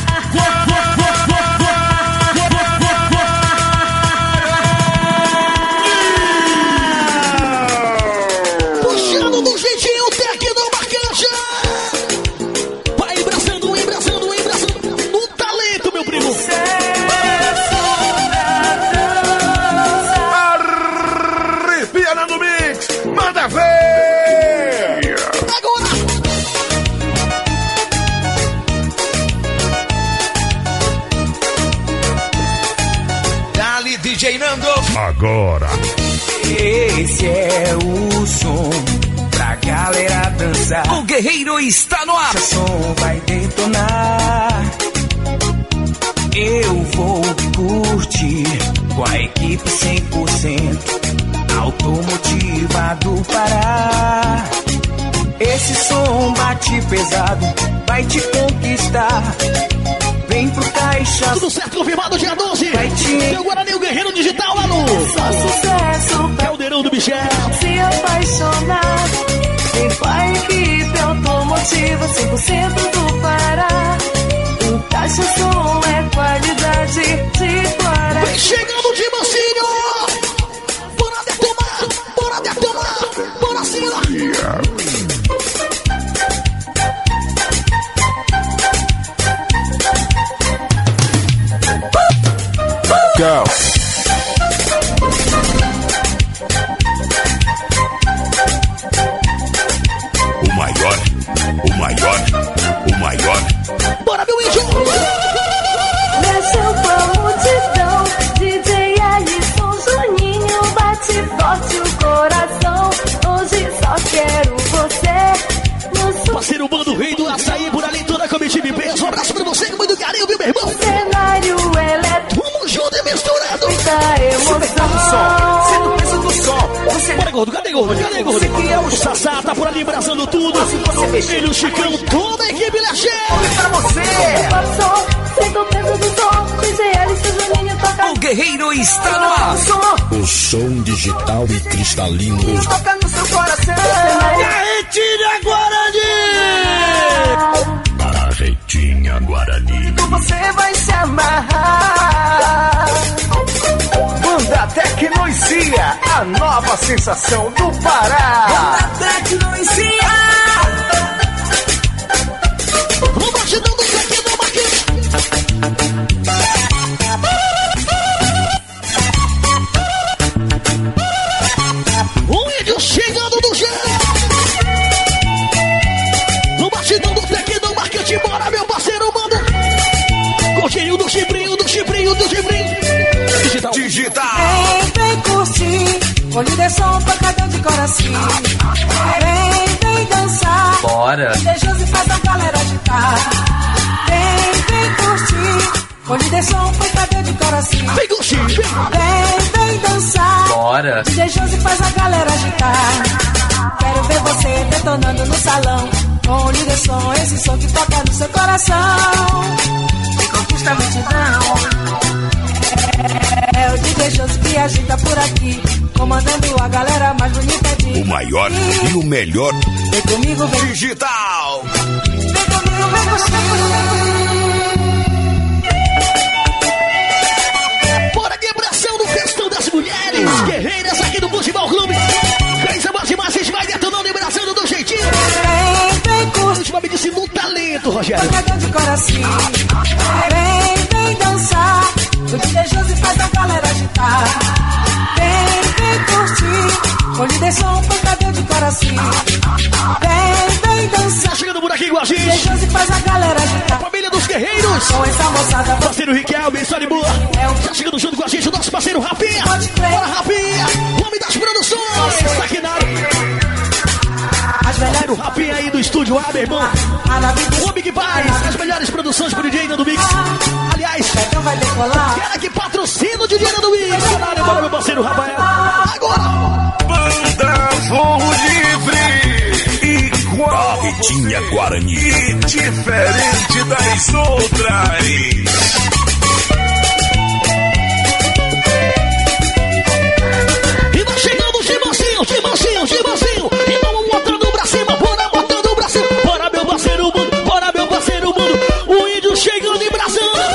puxando do jeitinho, técnico marcante. Vai embraçando, embraçando, embraçando. No talento, meu primo. Arrepia Nando Mix, manda ver! Agora. Dali D J Nando. Agora. Esse é o som pra galera dançar. O guerreiro está no ar. Esse som vai detonar. Eu vou curtir com a equipe cem por cento automotiva do Pará. Esse som bate pesado, vai te conquistar. Vem pro Caixa. Tudo certo, confirmado dia doze. Vai te... Seu Guarani, o Guerreiro Digital lá no... Só sucesso. Caldeirão do Michel. Se apaixonar. Vem com a equipe automotiva cem por cento do Pará. O Caixa Som é qualidade de Guará. Vem chegando de mansinho. Bora detonar, bora detonar, bora sim lá. Go. O maior, o maior, o maior. Bora, meu índio. Mexeu com a multidão. D J Alisson Juninho bate forte o coração. Hoje só quero você. No Parceiro Bando Rei do Açaí, por ali toda a comitiva em peso. Um abraço pra você, com muito carinho, viu, meu irmão? cenário elétrico. Vamos junto e misturado. Muita emoção. Sendo peso do som. Você... Bora, gordo, cadê gordo? Cadê gordo? O Sassá tá por ali abraçando tudo. Ele, o Chicão, toda a equipe Lexê. Pra você. Sendo o peso do som. D J Alisson Juninho toca. O guerreiro está no ar. O som digital e cristalino. Toca no seu coração. Carretinha Guarani. Carretinha Guarani. Você vai se amarrar. Banda Tecnoisia, a nova sensação do Pará. Banda Tecnoisia. Vamos batidão do Tecno Marquinhos. O índio chegando do gelo. No batidão do Tecno Marquinhos. Bora, meu parceiro, manda. Gordinho do chifrinho, do chifrinho, do chifrinho. Digital. Digital. Vem, vem curtir, com lideção tocadão de coração. Vem, vem dançar. Bora. Deixa e faz a galera agitar. Vem, vem curtir, com lideção tocadão de coração. Vem curtir. Vem, vem dançar. Bora. Deixa e faz a galera agitar. Quero ver você detonando no salão. Com lideção, esse som que toca no seu coração. E conquista a multidão. É o D J Josi que agita por aqui, comandando a galera mais bonita de... O maior e o melhor. Vem comigo, vem. Digital. Vem comigo, vem comigo. Bora, quebração do Festão das Mulheres Guerreiras aqui do Futebol Clube. Três amas e mais, vai detonando e abraçando do jeitinho. Vem, vem curtir. Ultimamente disse no talento, Rogério. Tocadão de coração. Vem, vem dançar. O D J Josi faz a galera agitar. Vou lhe deixar um pancadão de coração. Vem, vem dançar. Tá chegando por aqui com a gente. Deixa-se faz a galera agitar. Família dos Guerreiros. Com essa moçada. Parceiro Riquelme, só de boa. Tá chegando junto com a gente o nosso parceiro Rafinha. Bora, Rafinha. O homem das produções. Tá aqui na área. Parceiro Rafinha aí do estúdio A, meu irmão. O homem que faz as melhores produções pro D J Nando Mix. Aliás, quero que patrocina o D J Nando Mix. Bora, meu parceiro Rafael. Agora. Banda Fogo Livre. Igual. Ritinha Guarani. E diferente das outras. E vai chegando o Chimancinho, Chimancinho, Chimancinho. E vamos botando pra cima, bora botando pra cima. Bora, meu parceiro mundo, bora, meu parceiro mundo. O índio chegando em Brasília.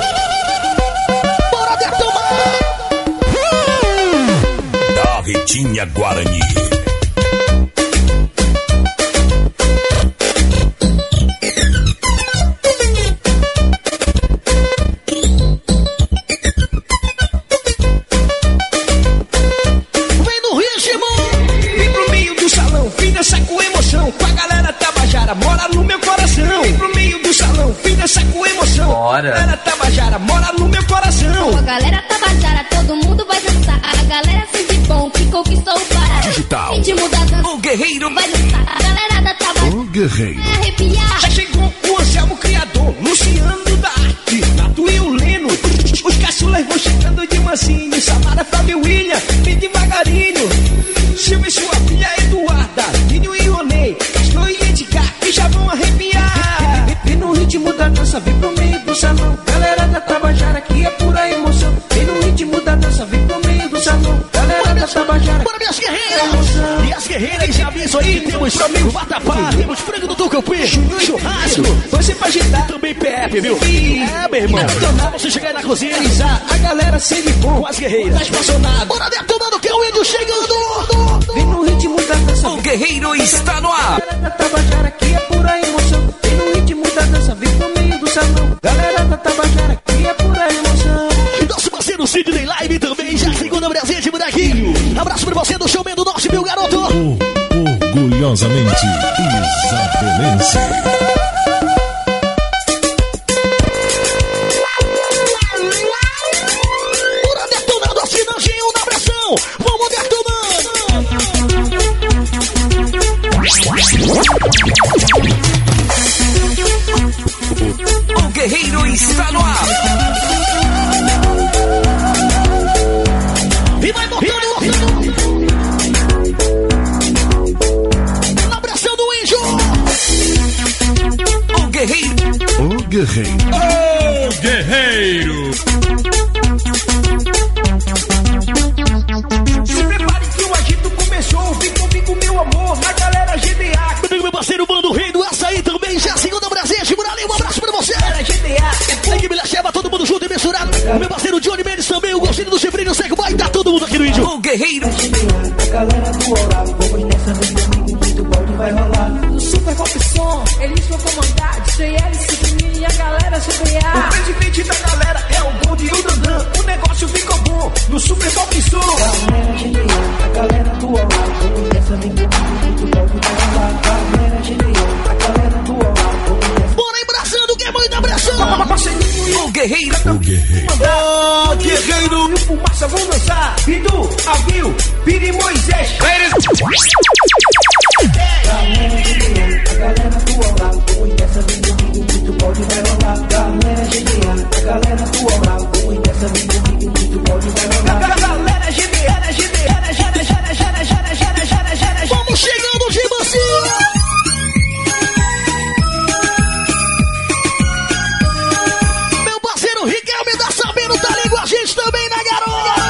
Bora detonar. Da Ritinha Guarani. Mora no meu coração. Vem pro meio do salão, fim dessa com emoção. Bora. Galera Tabajara, mora no meu coração. A galera Tabajara, todo mundo vai dançar. A galera sempre bom, que conquistou o Pará. Digital. Ritmo da dança. O guerreiro vai dançar. A galera da Tabajara. O guerreiro. Vai arrepiar. Já chegou o Anselmo Criador, Luciano da Arte, Nato e o Leno. Os caçulas vão chegando de mansinho. Samara, Fábio, William, vem devagarinho. Silvia e sua filha Eduarda, Ninho e Ronei, Castor e Edgar, que já vão arrepiar. Vem no ritmo da dança, vem pro meio do salão. Galera da Tabajara, que é pura emoção. Vem no ritmo da dança, vem pro meio do salão. Galera da Tabajara, bora minhas guerreiras. E as guerreiras já avisam aí que temos amigo vatapá, temos frango do tucupi, churrasco, você pra agitar. Também P F, viu? É, meu irmão. Pra você chegar na cozinha, a galera sempre bom. Com as guerreiras. Apaixonado. Bora detonando que é o índio chegando. Vem no ritmo da dança. O guerreiro está no ar. Galera da Tabajara, que é pura emoção. Vem no ritmo da dança, vem pro meio do salão. Galera da Tabajara, que é pura emoção. E nosso parceiro Sidney Live também, já segunda presente por aqui. Abraço pra você do Showman do Norte, meu garoto. Orgulhosamente isabelense. Bora detonando assim, Nanjinho, na pressão. Vamos detonando. O guerreiro está no ar. E vai botando. Na pressão do índio. O guerreiro. O guerreiro. O guerreiro. Se prepare que o agito começou. Vem comigo, meu amor, na galera G D A. Comigo, meu parceiro Mano Rei do Açaí também, já segunda presente por ali. Um abraço pra você. Galera G D A. A equipe leva todo mundo junto e misturado. O meu parceiro Johnny Mendes também, o Gostinho do Chifrinho Seco. Vai dar todo mundo aqui no índio. O guerreiro. A galera do oral, vamos nessa, vem comigo, muito bom vai rolar. No Super Pop Som, eles vão comandar. D J L, Ciprini e a galera G D A. O presidente da galera é o Gold e o Dandan. O negócio ficou bom no Super Pop Som. Galera G D A, a galera do oral, vamos nessa, vem comigo, muito bom vai rolar. Galera G D A, a galera do oral, vamos nessa. Bora embraçando que é muita pressão. O guerreiro. O guerreiro. O guerreiro. E o Fumaça vão dançar. Bidu, Avil, Piri e Moisés. Galera G D A, a galera do oral, vamos nessa, vem comigo, muito pode vai rolar. Galera G D A, a galera do oral, vamos nessa, vem comigo, muito pode vai rolar. Galera G D A, G D A, G D A, G D A, G D A, G D A, G D A, G D A. Vamos chegando de mansinho. Meu parceiro Riquelme tá sabendo, tá ali com a gente também na garota.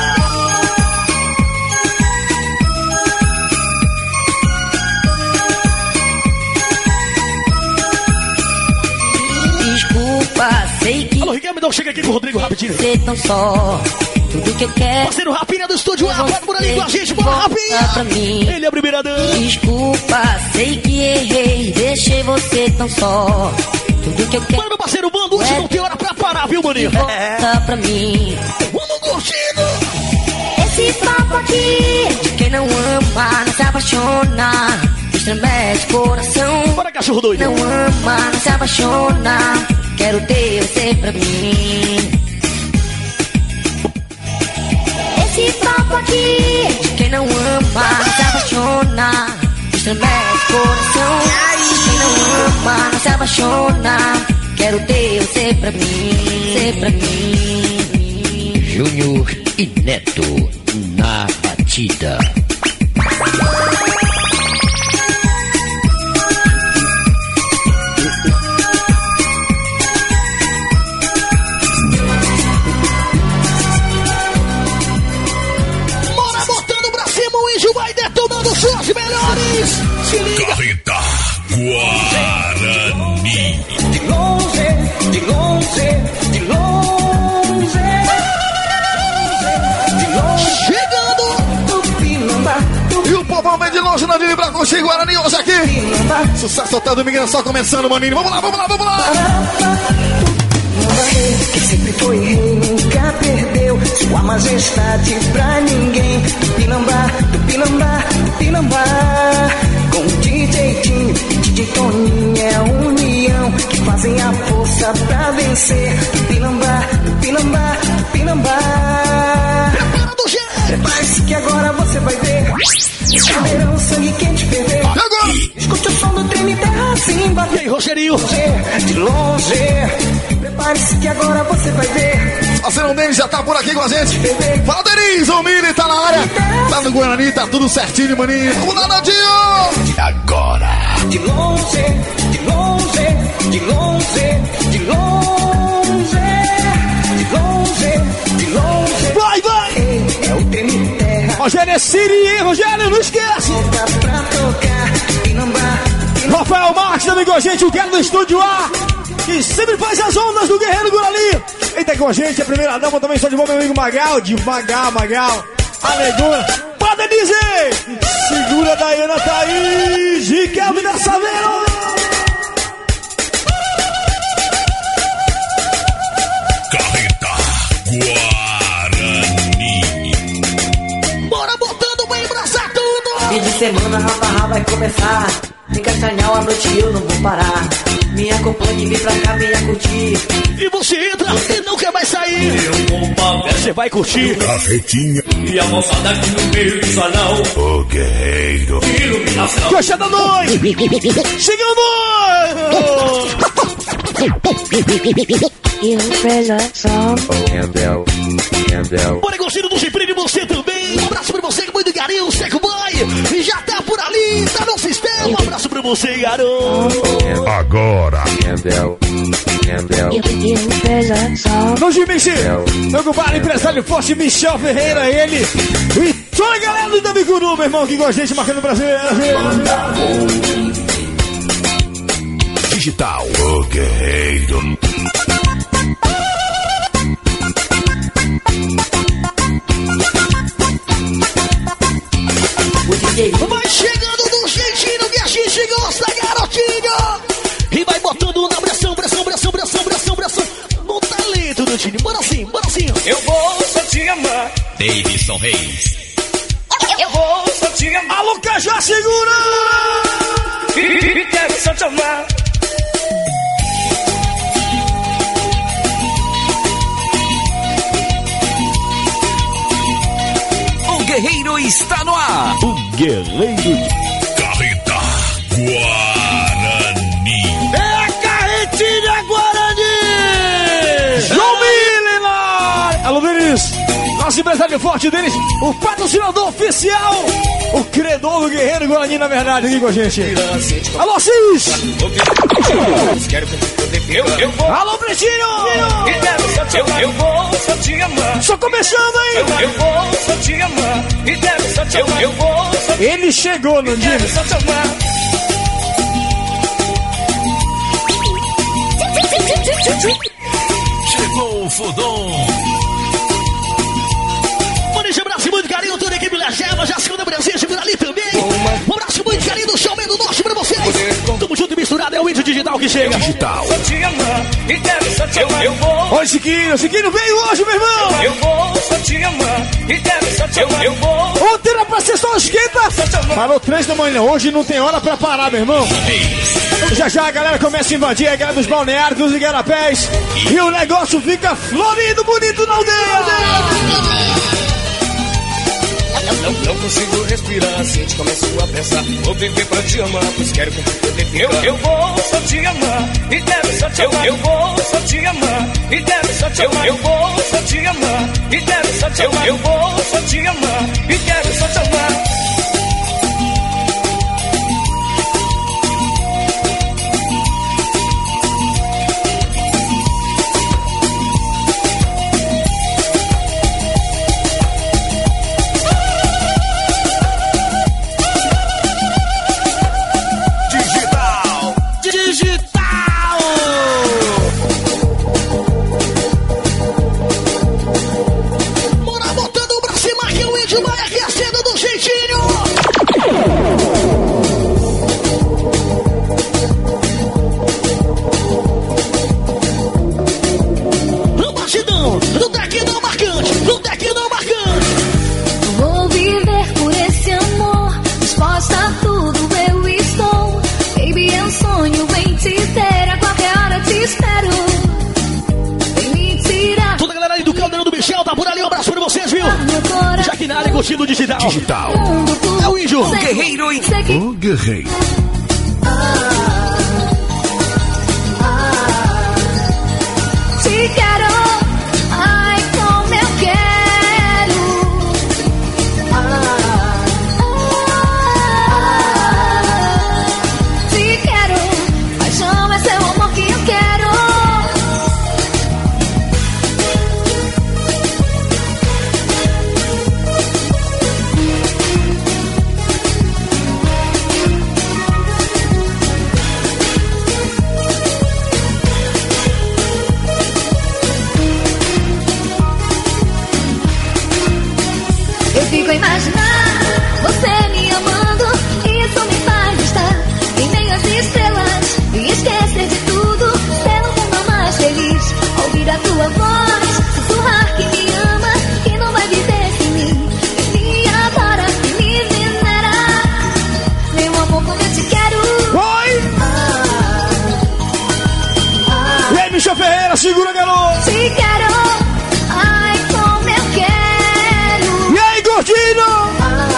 Desculpa, sei que. Alô, Riquelme, não chega aqui com o Rodrigo rapidinho. Você tão só. Tudo que eu quero. Parceiro Rapinha do estúdio A, pode por ali com a gente, bora Rapinha. Ele é a primeira dama. Desculpa, sei que errei, deixei você tão só. Tudo que eu quero. Bora, meu parceiro Bando, hoje não tem hora pra parar, viu, maninho? Volta pra mim. Vamos curtindo. Esse papo aqui de quem não ama ama, não se apaixona, estremece o coração. Bora, cachorro doido. Não ama, não se apaixona, quero ter você pra mim. Esse papo aqui de quem não ama, não se apaixona, estremece o coração. Quem não ama, não se apaixona, quero ter você pra mim, você pra mim. Júnior e Neto na batida. Bora botando pra cima, o Índio vai detonando suas melhores. Se liga. Carreta Guarani. De longe, de longe, de longe. De longe. Chegando. Tupinambá. E o povão vem de longe na Dini pra curtir Guarani hoje aqui. Sucesso total do Miguel só começando, maninho. Vamos lá, vamos lá, vamos lá. Que sempre foi rei, nunca perdeu sua majestade pra ninguém. Tupinambá, Tupinambá, Tupinambá. Com o D J Tinho e D J Toninho é a união que fazem a força pra vencer. Tupinambá, Tupinambá, Tupinambá. Prepare-se que agora você vai ver. Saberão o sangue quente ferver. Agora! Escute o som do trem terra assim bater. E aí, Rogerinho? De longe. Prepare-se que agora você vai ver. Parceirão Denis já tá por aqui com a gente. Fala, Denis, o Mini tá na área. Tá no Guarani, tá tudo certinho, maninho. Vamos lá, Nadinho. Agora. De longe, de longe, de longe, de longe, de longe, de longe. Vai, vai! É o trem terra. Rogério é Siri, hein, Rogério? Não esquece! Pra tocar, Pinambá. Rafael Marques também com a gente, o cara do Estúdio A, que sempre faz as ondas do Guerreiro Guarani. Ele tá com a gente, a primeira dama também, só de bom, meu amigo Magal, devagar, Magal. A negona, pode dizer! Segura da Ana Thaís e Kelvin da Saveiro. Carreta Guarani. Bora botando bem braçar tudo! Fim de semana, raparra vai começar. Tem castanhal a noite eu não vou parar. Me acompanhe, vem pra cá, venha curtir. E você entra e não quer mais sair. Eu vou pra Você vai curtir. Carretinha. E a moçada aqui no meio do salão. O guerreiro. Iluminação. Coxa da noite! Chegando! Bora gostando do Chifre de você também. Um abraço pra você, muito carinho, o Seco Boy. E já tá por ali, tá no sistema. Um abraço pra você, garoto. Agora. No Gimici, meu compadre, empresário forte, Michel Ferreira, ele. E toda a galera do Itabicuru, meu irmão, que gosta de gente marcando o Brasil. Digital. O guerreiro. Vai chegando do jeitinho que a gente gosta, garotinho. E vai botando na pressão, pressão, pressão, pressão, pressão, pressão. No talento do time. Bora sim, bora sim. Eu vou só te amar. Davidson Reis. Eu vou só te amar. Alô, Cajá, segura! E quero só te amar. O Guerreiro está no ar. O Guerreiro. Carreta Guarani. É a carretinha Guarani! João Milenar! Alô, Denis! Nosso empresário forte, Denis, o patrocinador oficial, o credor do Guerreiro Guarani, na verdade, aqui com a gente. Alô, Cis! Eu, eu vou. Alô, Pretinho! E quero só te amar. Eu vou só te amar. Só começando, hein? Eu, eu vou só te amar. E quero só te amar. Eu vou só te Ele chegou no dia. Quero só te amar. Chegou o Fodon. Um abraço muito carinho, toda a equipe da Gema, já segunda presença por ali também. Um abraço muito carinho do Showman do Norte pra vocês. Tamo junto e misturado, é o índio digital que chega. Digital. Só te amar e quero só te amar. Eu vou. Oi, Chiquinho. Chiquinho veio hoje, meu irmão. Eu vou só te amar e quero só te amar. Eu vou. Ontem era pra ser só esquenta. Parou três da manhã. Hoje não tem hora pra parar, meu irmão. Já já a galera começa a invadir a galera dos balneários, dos igarapés. E o negócio fica florido, bonito na aldeia. Não, não, não consigo respirar, assim te começo a pensar. Vou viver pra te amar, pois quero com poder ficar. Eu, eu vou só te amar e quero só te amar. Eu, eu vou só te amar e quero só te amar. Eu vou só te amar e quero só te amar. Eu vou só te amar e quero só te amar. Curtindo digital. Digital. É o índio. O guerreiro. O guerreiro. Te quero, ai como eu quero. Te quero, paixão é seu amor que eu quero. Fico a imaginar você me amando, e isso me faz estar em meio às estrelas e esquecer de tudo, ser um mundo mais feliz. Ouvir a tua voz, sussurrar que me ama, que não vai viver sem mim, que me adora, que me venera. Meu amor, como eu te quero. Oi! Ah, ah, e aí, Michel Ferreira, segura, garoto! Te quero, ai como eu quero. Gordinho!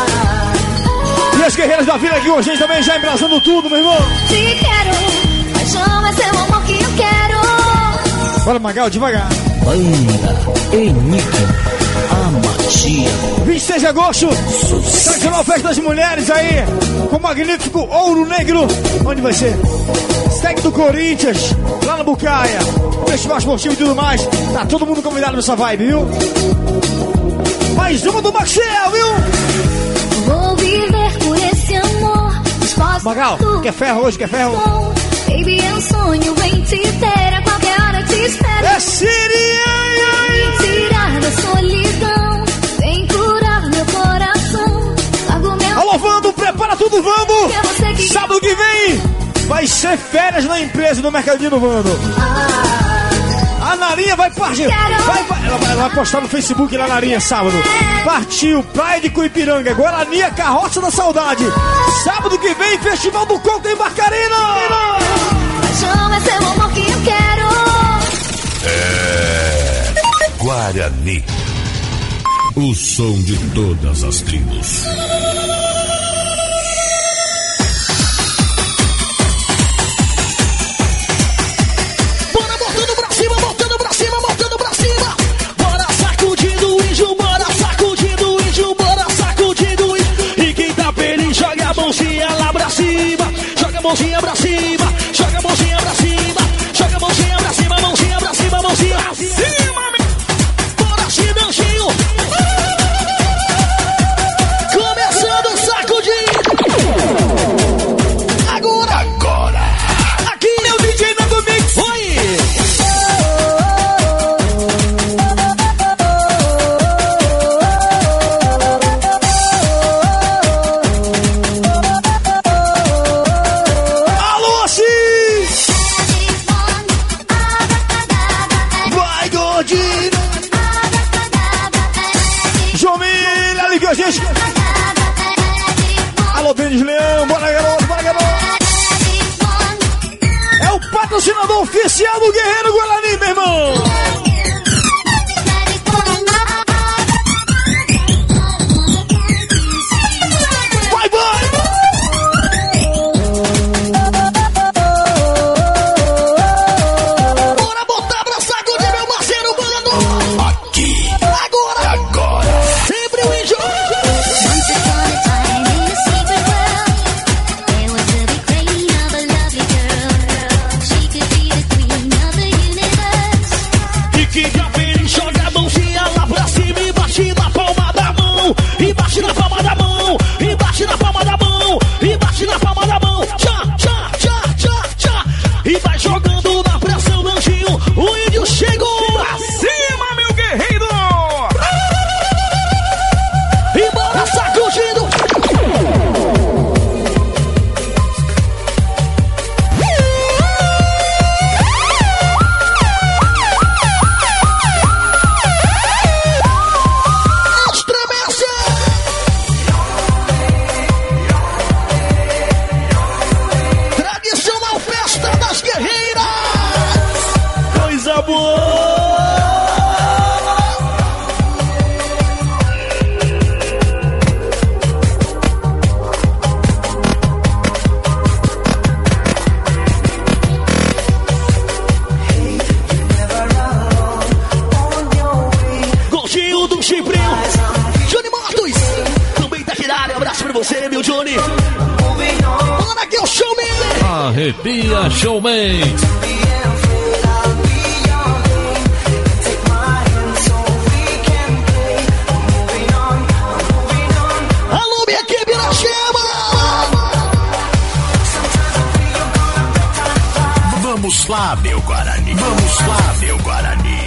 E as guerreiras da vida aqui com a gente também já embrasando tudo, meu irmão. Te quero, paixão é seu amor que eu quero. Bora, Magal, devagar. Banda Enique Amatia. vinte e seis de agosto, tradicional festa das mulheres aí, com o magnífico Ouro Negro. Onde vai ser? Segue do Corinthians, lá na Bucaia. Festival esportivo e tudo mais. Tá todo mundo convidado nessa vibe, viu? Mais uma do Maxel, viu? Vou viver por esse amor. Magal, quer ferro hoje, quer ferro? Baby, é um sonho, vem te ter, a qualquer hora te espero. É Siria! Vem tirar da solidão, vem curar meu coração. Largo meu... Alô, Vando, prepara tudo, Vando! É que... Sábado que vem vai ser férias na empresa do Mercadinho do Vando. Ah. A Narinha vai partir. Vai, vai, ela, vai, ela vai postar no Facebook lá, Narinha, sábado. Partiu, Praia de Cuipiranga, Guarani, Carroça da Saudade. Sábado que vem, Festival do Coco em Barcarena. Paixão é seu amor que eu quero. É Guarani, o som de todas as tribos. Mãozinha pra cima, joga a mãozinha pra cima, joga a mãozinha pra cima, mãozinha pra cima, mãozinha pra cima, bora assim, Dancinho. Começando! a gente. Alô, Denis Leão, bora garoto, bora garoto. É o patrocinador oficial do Guerreiro Guarani, meu irmão. Vai, vai. Bora botar pra sacudir, meu parceiro, mano. Aqui. Agora. Agora. Sempre o índio. Arrepia, showman. Alô, minha equipe na chama. Vamos lá, meu Guarani. Vamos lá, meu Guarani.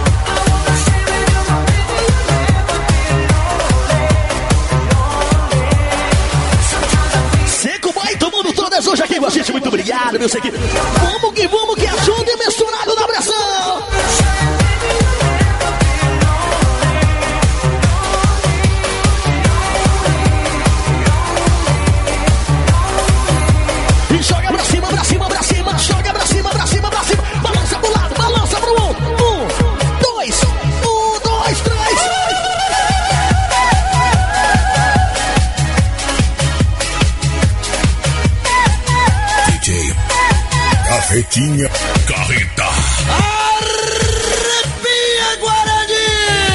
Hoje aqui com a gente, muito obrigado, meu seguidor. Vamos que vamos, que ajuda e misturado na pressão. E joga pra cima, pra cima, pra cima. Joga pra cima, pra cima, pra cima. Balança pro lado, balança pro um. Um, dois, um, dois, três. Carretinha, carreta. Arrepia, Guarani!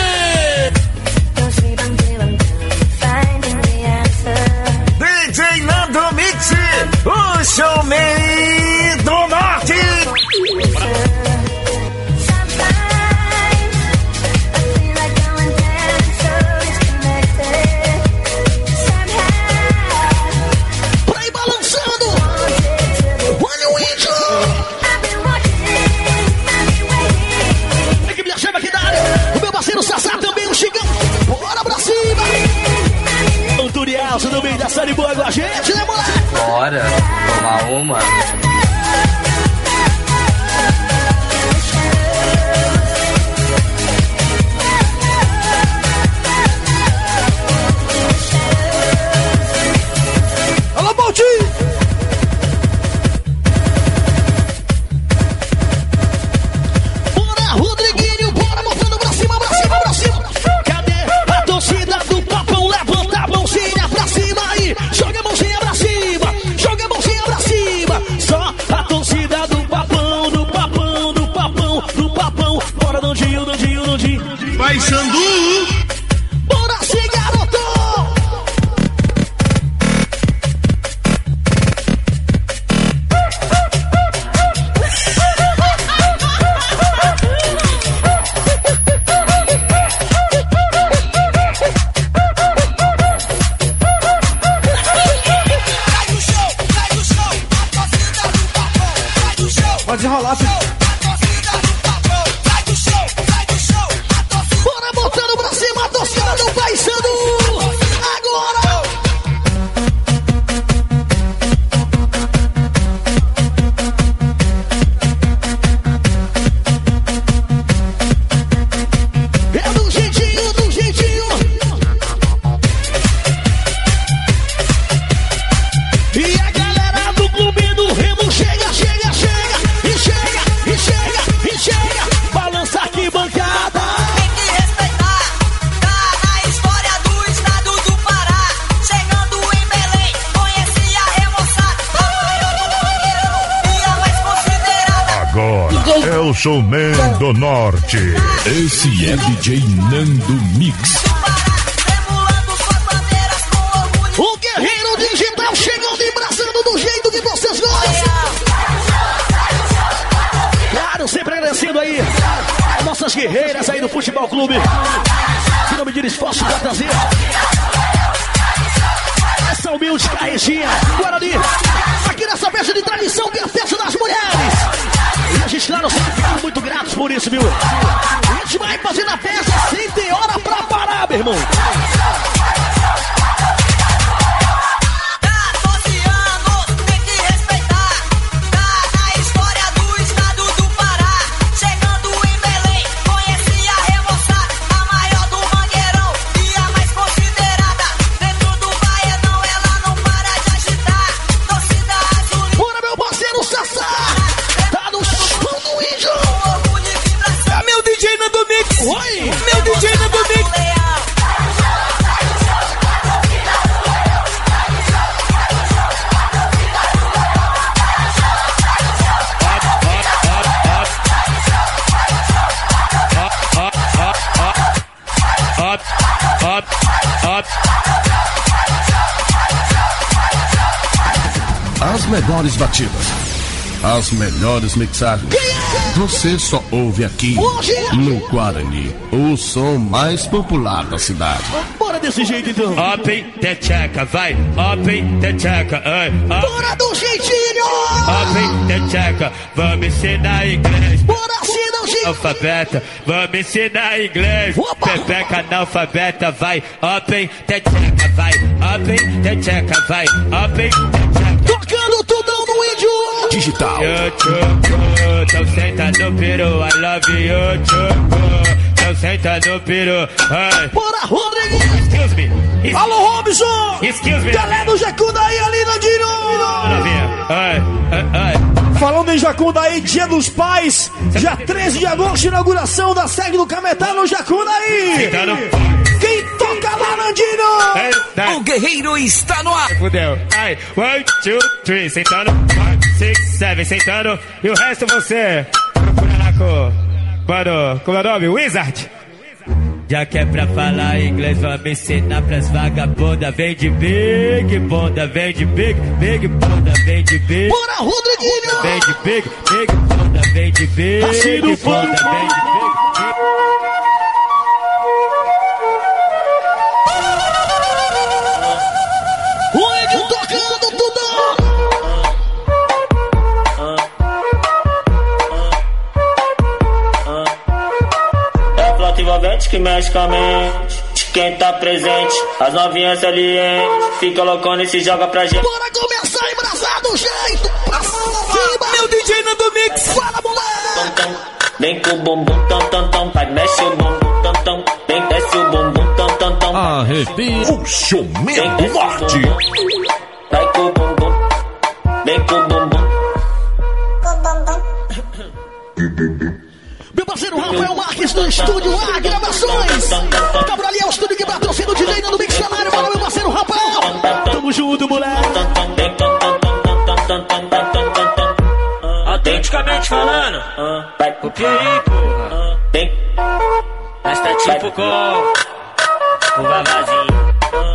D J Nando Mix, o showman do norte. Vai balançando! Olha o índio! Equipe da chama aqui da área. O meu parceiro Sassá também, o Chigão. Bora pra cima! O Turielso no meio da série boa com a gente, né, moleque? Bora, tomar uma. Alô, Baltinho! Bora, Rodriguinho, bora, botando pra cima, pra cima, pra cima. Cadê a torcida do Papão? Levanta a mãozinha pra cima aí. Joga a mãozinha pra cima, joga a mãozinha pra cima. Só a torcida do Papão, do Papão, do Papão, do Papão. Bora, Nandinho, Nandinho, Nandinho. Vai, Xandu! Bora, sim, garoto! Pode rolar, filho. Bora botando pra cima Showman do Norte. Esse é D J Nando Mix. O Guerreiro Digital chegando e abraçando do jeito que vocês gostam. Claro, sempre agradecendo aí nossas guerreiras aí do Futebol Clube. Se não medir esforço pra trazer essa humilde carreginha Guarani aqui nessa festa de tradição que é a festa das mulheres. E a gente, claro, sempre fica muito gratos por isso, viu? A gente vai fazendo a festa sem ter hora pra parar, meu irmão. Oi! Meu D J Nando Mix! As melhores batidas, as melhores mixagens. Você só ouve aqui no Guarani, o som mais popular da cidade. Bora desse jeito então. Open the checa, vai. Open the checa, ai. Bora do jeitinho. Open the checa, vamos ensinar inglês. Bora ensinar o jeito. Alfabeta, vamos ensinar inglês. Pepeca analfabeta, vai. Open the checa, vai. Open the checa, vai. Open the checa. Tocando tudão no índio. Digital. Eu choco, então senta no peru, I love you, choco. Então senta no peru, ai. Bora, Rodrigues. Excuse me. Alô, Robson. Excuse me. Galera do Jacundaí ali, Nandinho. Ai, ai, ai. Falando em Jacundaí, Dia dos Pais, dia treze de agosto, inauguração da sede do Cametá no Jacundaí. Sentando. Quem toca lá, Nandinho? O Guerreiro está no ar. Fudeu. Ai, one, two, three. Sentando. Five, six, seven. Sentando. E o resto você. Procura lá com... Mano, como é o nome? Wizard. Já que é pra falar inglês, vamos ensinar pras vagabundas. Vem de big bunda, vem de big, big bunda, vem de big. Bora, Rodriguinho! Vem de big, big bunda, vem de big, assim bunda, vem de big. O Ed tocando tudo! É flauta envolvente que mexe com a mente de quem tá presente. As novinhas salientes fica loucona e se joga pra gente. Bora começar a embrasar do jeito pra cima! Meu D J Nando Mix! Fala, moleque! Vem com o bumbum, tam, tam, tam. Vai, mexe o bumbum, tam, tam. Vem, desce o bumbum, tam, tam, tam. Arrepia o Showman do Norte. Vai com o bumbum, vem com o bumbum. Meu parceiro Rafael Marques do Estúdio A Gravações. Cabrali é o estúdio que patrocina o D J Nando Mix Cenário. Fala, meu parceiro Rafael. Tamo junto, moleque. Autenticamente falando, vai pro Piauí, porra. Vem, nós tá tipo com o Vavazinho.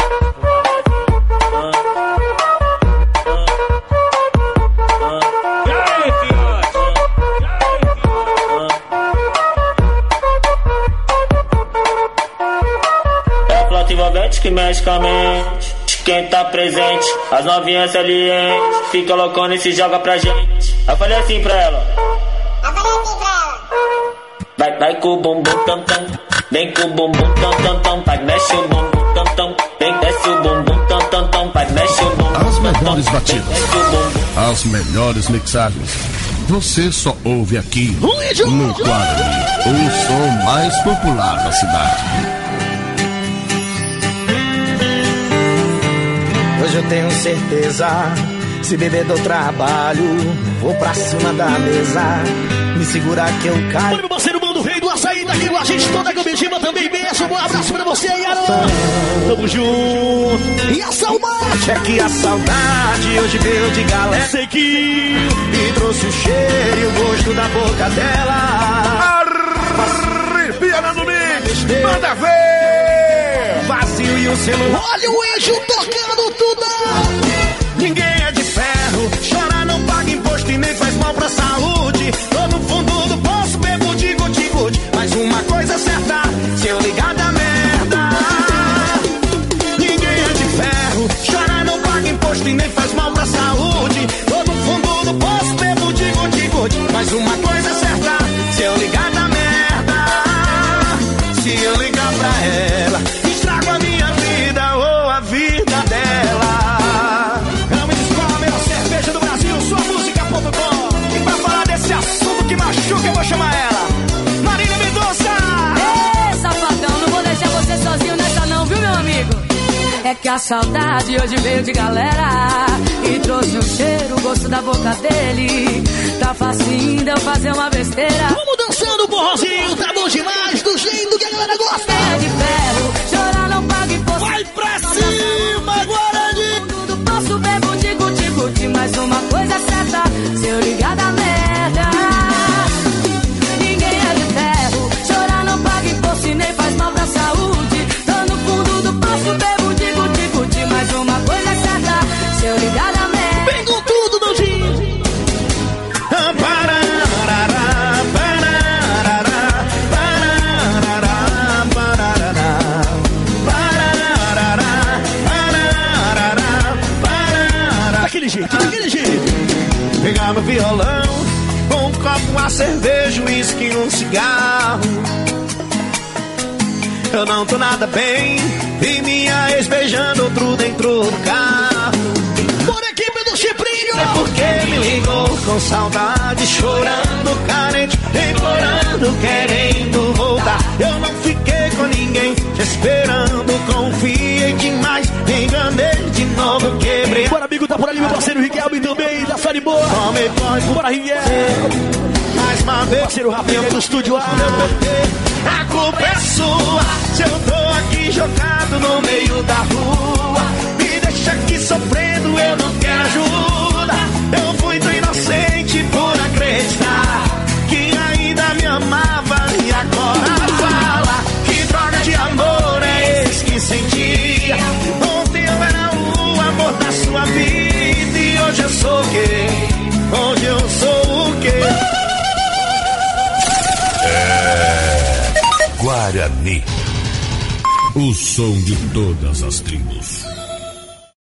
É a flauta envolvente que mexe com a mente de quem tá presente. As novinhas salientes fica loucona e se joga pra gente. Eu falei assim pra ela. Eu falei assim pra ela. Vai, vai com o bumbum tam tam. Vem com o bumbum tam tam tam. Vai, mexe o bumbum tam tam. Vem, desce o bumbum tam tam tam. Vai, mexe o bumbum. As melhores batidas, as melhores mixagens. Você só ouve aqui no Guarani, o som mais popular da cidade. Hoje eu tenho certeza, se beber do trabalho, vou pra cima da mesa, me segurar que eu caio. Olha, meu parceiro Mano Rei do Açaí, tá aqui com a gente, toda a comitiva também. Beijo, um abraço pra você, Yaron. Tamo junto. E a saudade? É que a saudade hoje veio de galera. Sei que... E trouxe o cheiro e o gosto da boca dela. Arrepia na domingo, manda ver! Vazio e o celular. Olha o eixo tocando tudo! Ninguém é de ferro, chorar não paga imposto e nem faz mal pra saúde. Tô no fundo do poço, bebo de guti-guti. Mas uma coisa é certa, se eu ligar da merda. Ninguém é de ferro, chorar não paga imposto e nem faz mal pra saúde. Tô no fundo do poço, bebo de guti-guti. Mas uma coisa é certa, se eu ligar da merda. Se eu ligar pra ela, estrago a minha vida ou a vida dela. E pra falar desse assunto que machuca, eu vou chamar ela, Marília Mendonça. Ei, safadão, não vou deixar você sozinho nessa não, viu, meu amigo? É que a saudade hoje veio de galera e trouxe o cheiro, o gosto da boca dele. Tá facinho de eu fazer uma besteira. Vamos dançando, porrozinho, tá bom demais, do jeito que a galera gosta. É de ferro, chorar não paga imposto. Vai pra cima, Guarani. Tudo posso, bebo de guti-guti, mas uma coisa é certa, se eu ligar da merda. Ninguém é de ferro, chorar não paga imposto e nem faz mal pra saúde. Tô no fundo do poço, bebo de guti-guti, mas uma coisa é certa, se eu ligar da merda. Vem com tudo, Nandinho. Daquele jeito, daquele jeito. Pegar meu violão, com um copo, uma cerveja, um uísque e um cigarro. Eu não tô nada bem, vi minha ex beijando outro dentro do carro. Por equipe do Chiprinho. Sei porque me ligou com saudade, chorando, carente, implorando, querendo voltar. Eu não fiquei com ninguém, te esperando, confiei demais, me enganei de novo, quebrei. Bora, amigo, tá por ali, meu parceiro Riquelme também, da Fane Boa. Come, pode, bora, Riquelme. Mais uma vez, parceiro Rafinha do estúdio A. A culpa é sua, se eu tô aqui jogado no meio da rua. Me deixa aqui sofrendo, eu não quero ajuda. Eu fui tão inocente por acreditar que ainda me amava e agora fala que droga de amor é esse que sentia. Ontem eu era o amor da sua vida e hoje eu sou o quê? Hoje eu sou o quê? Guarani, o som de todas as tribos.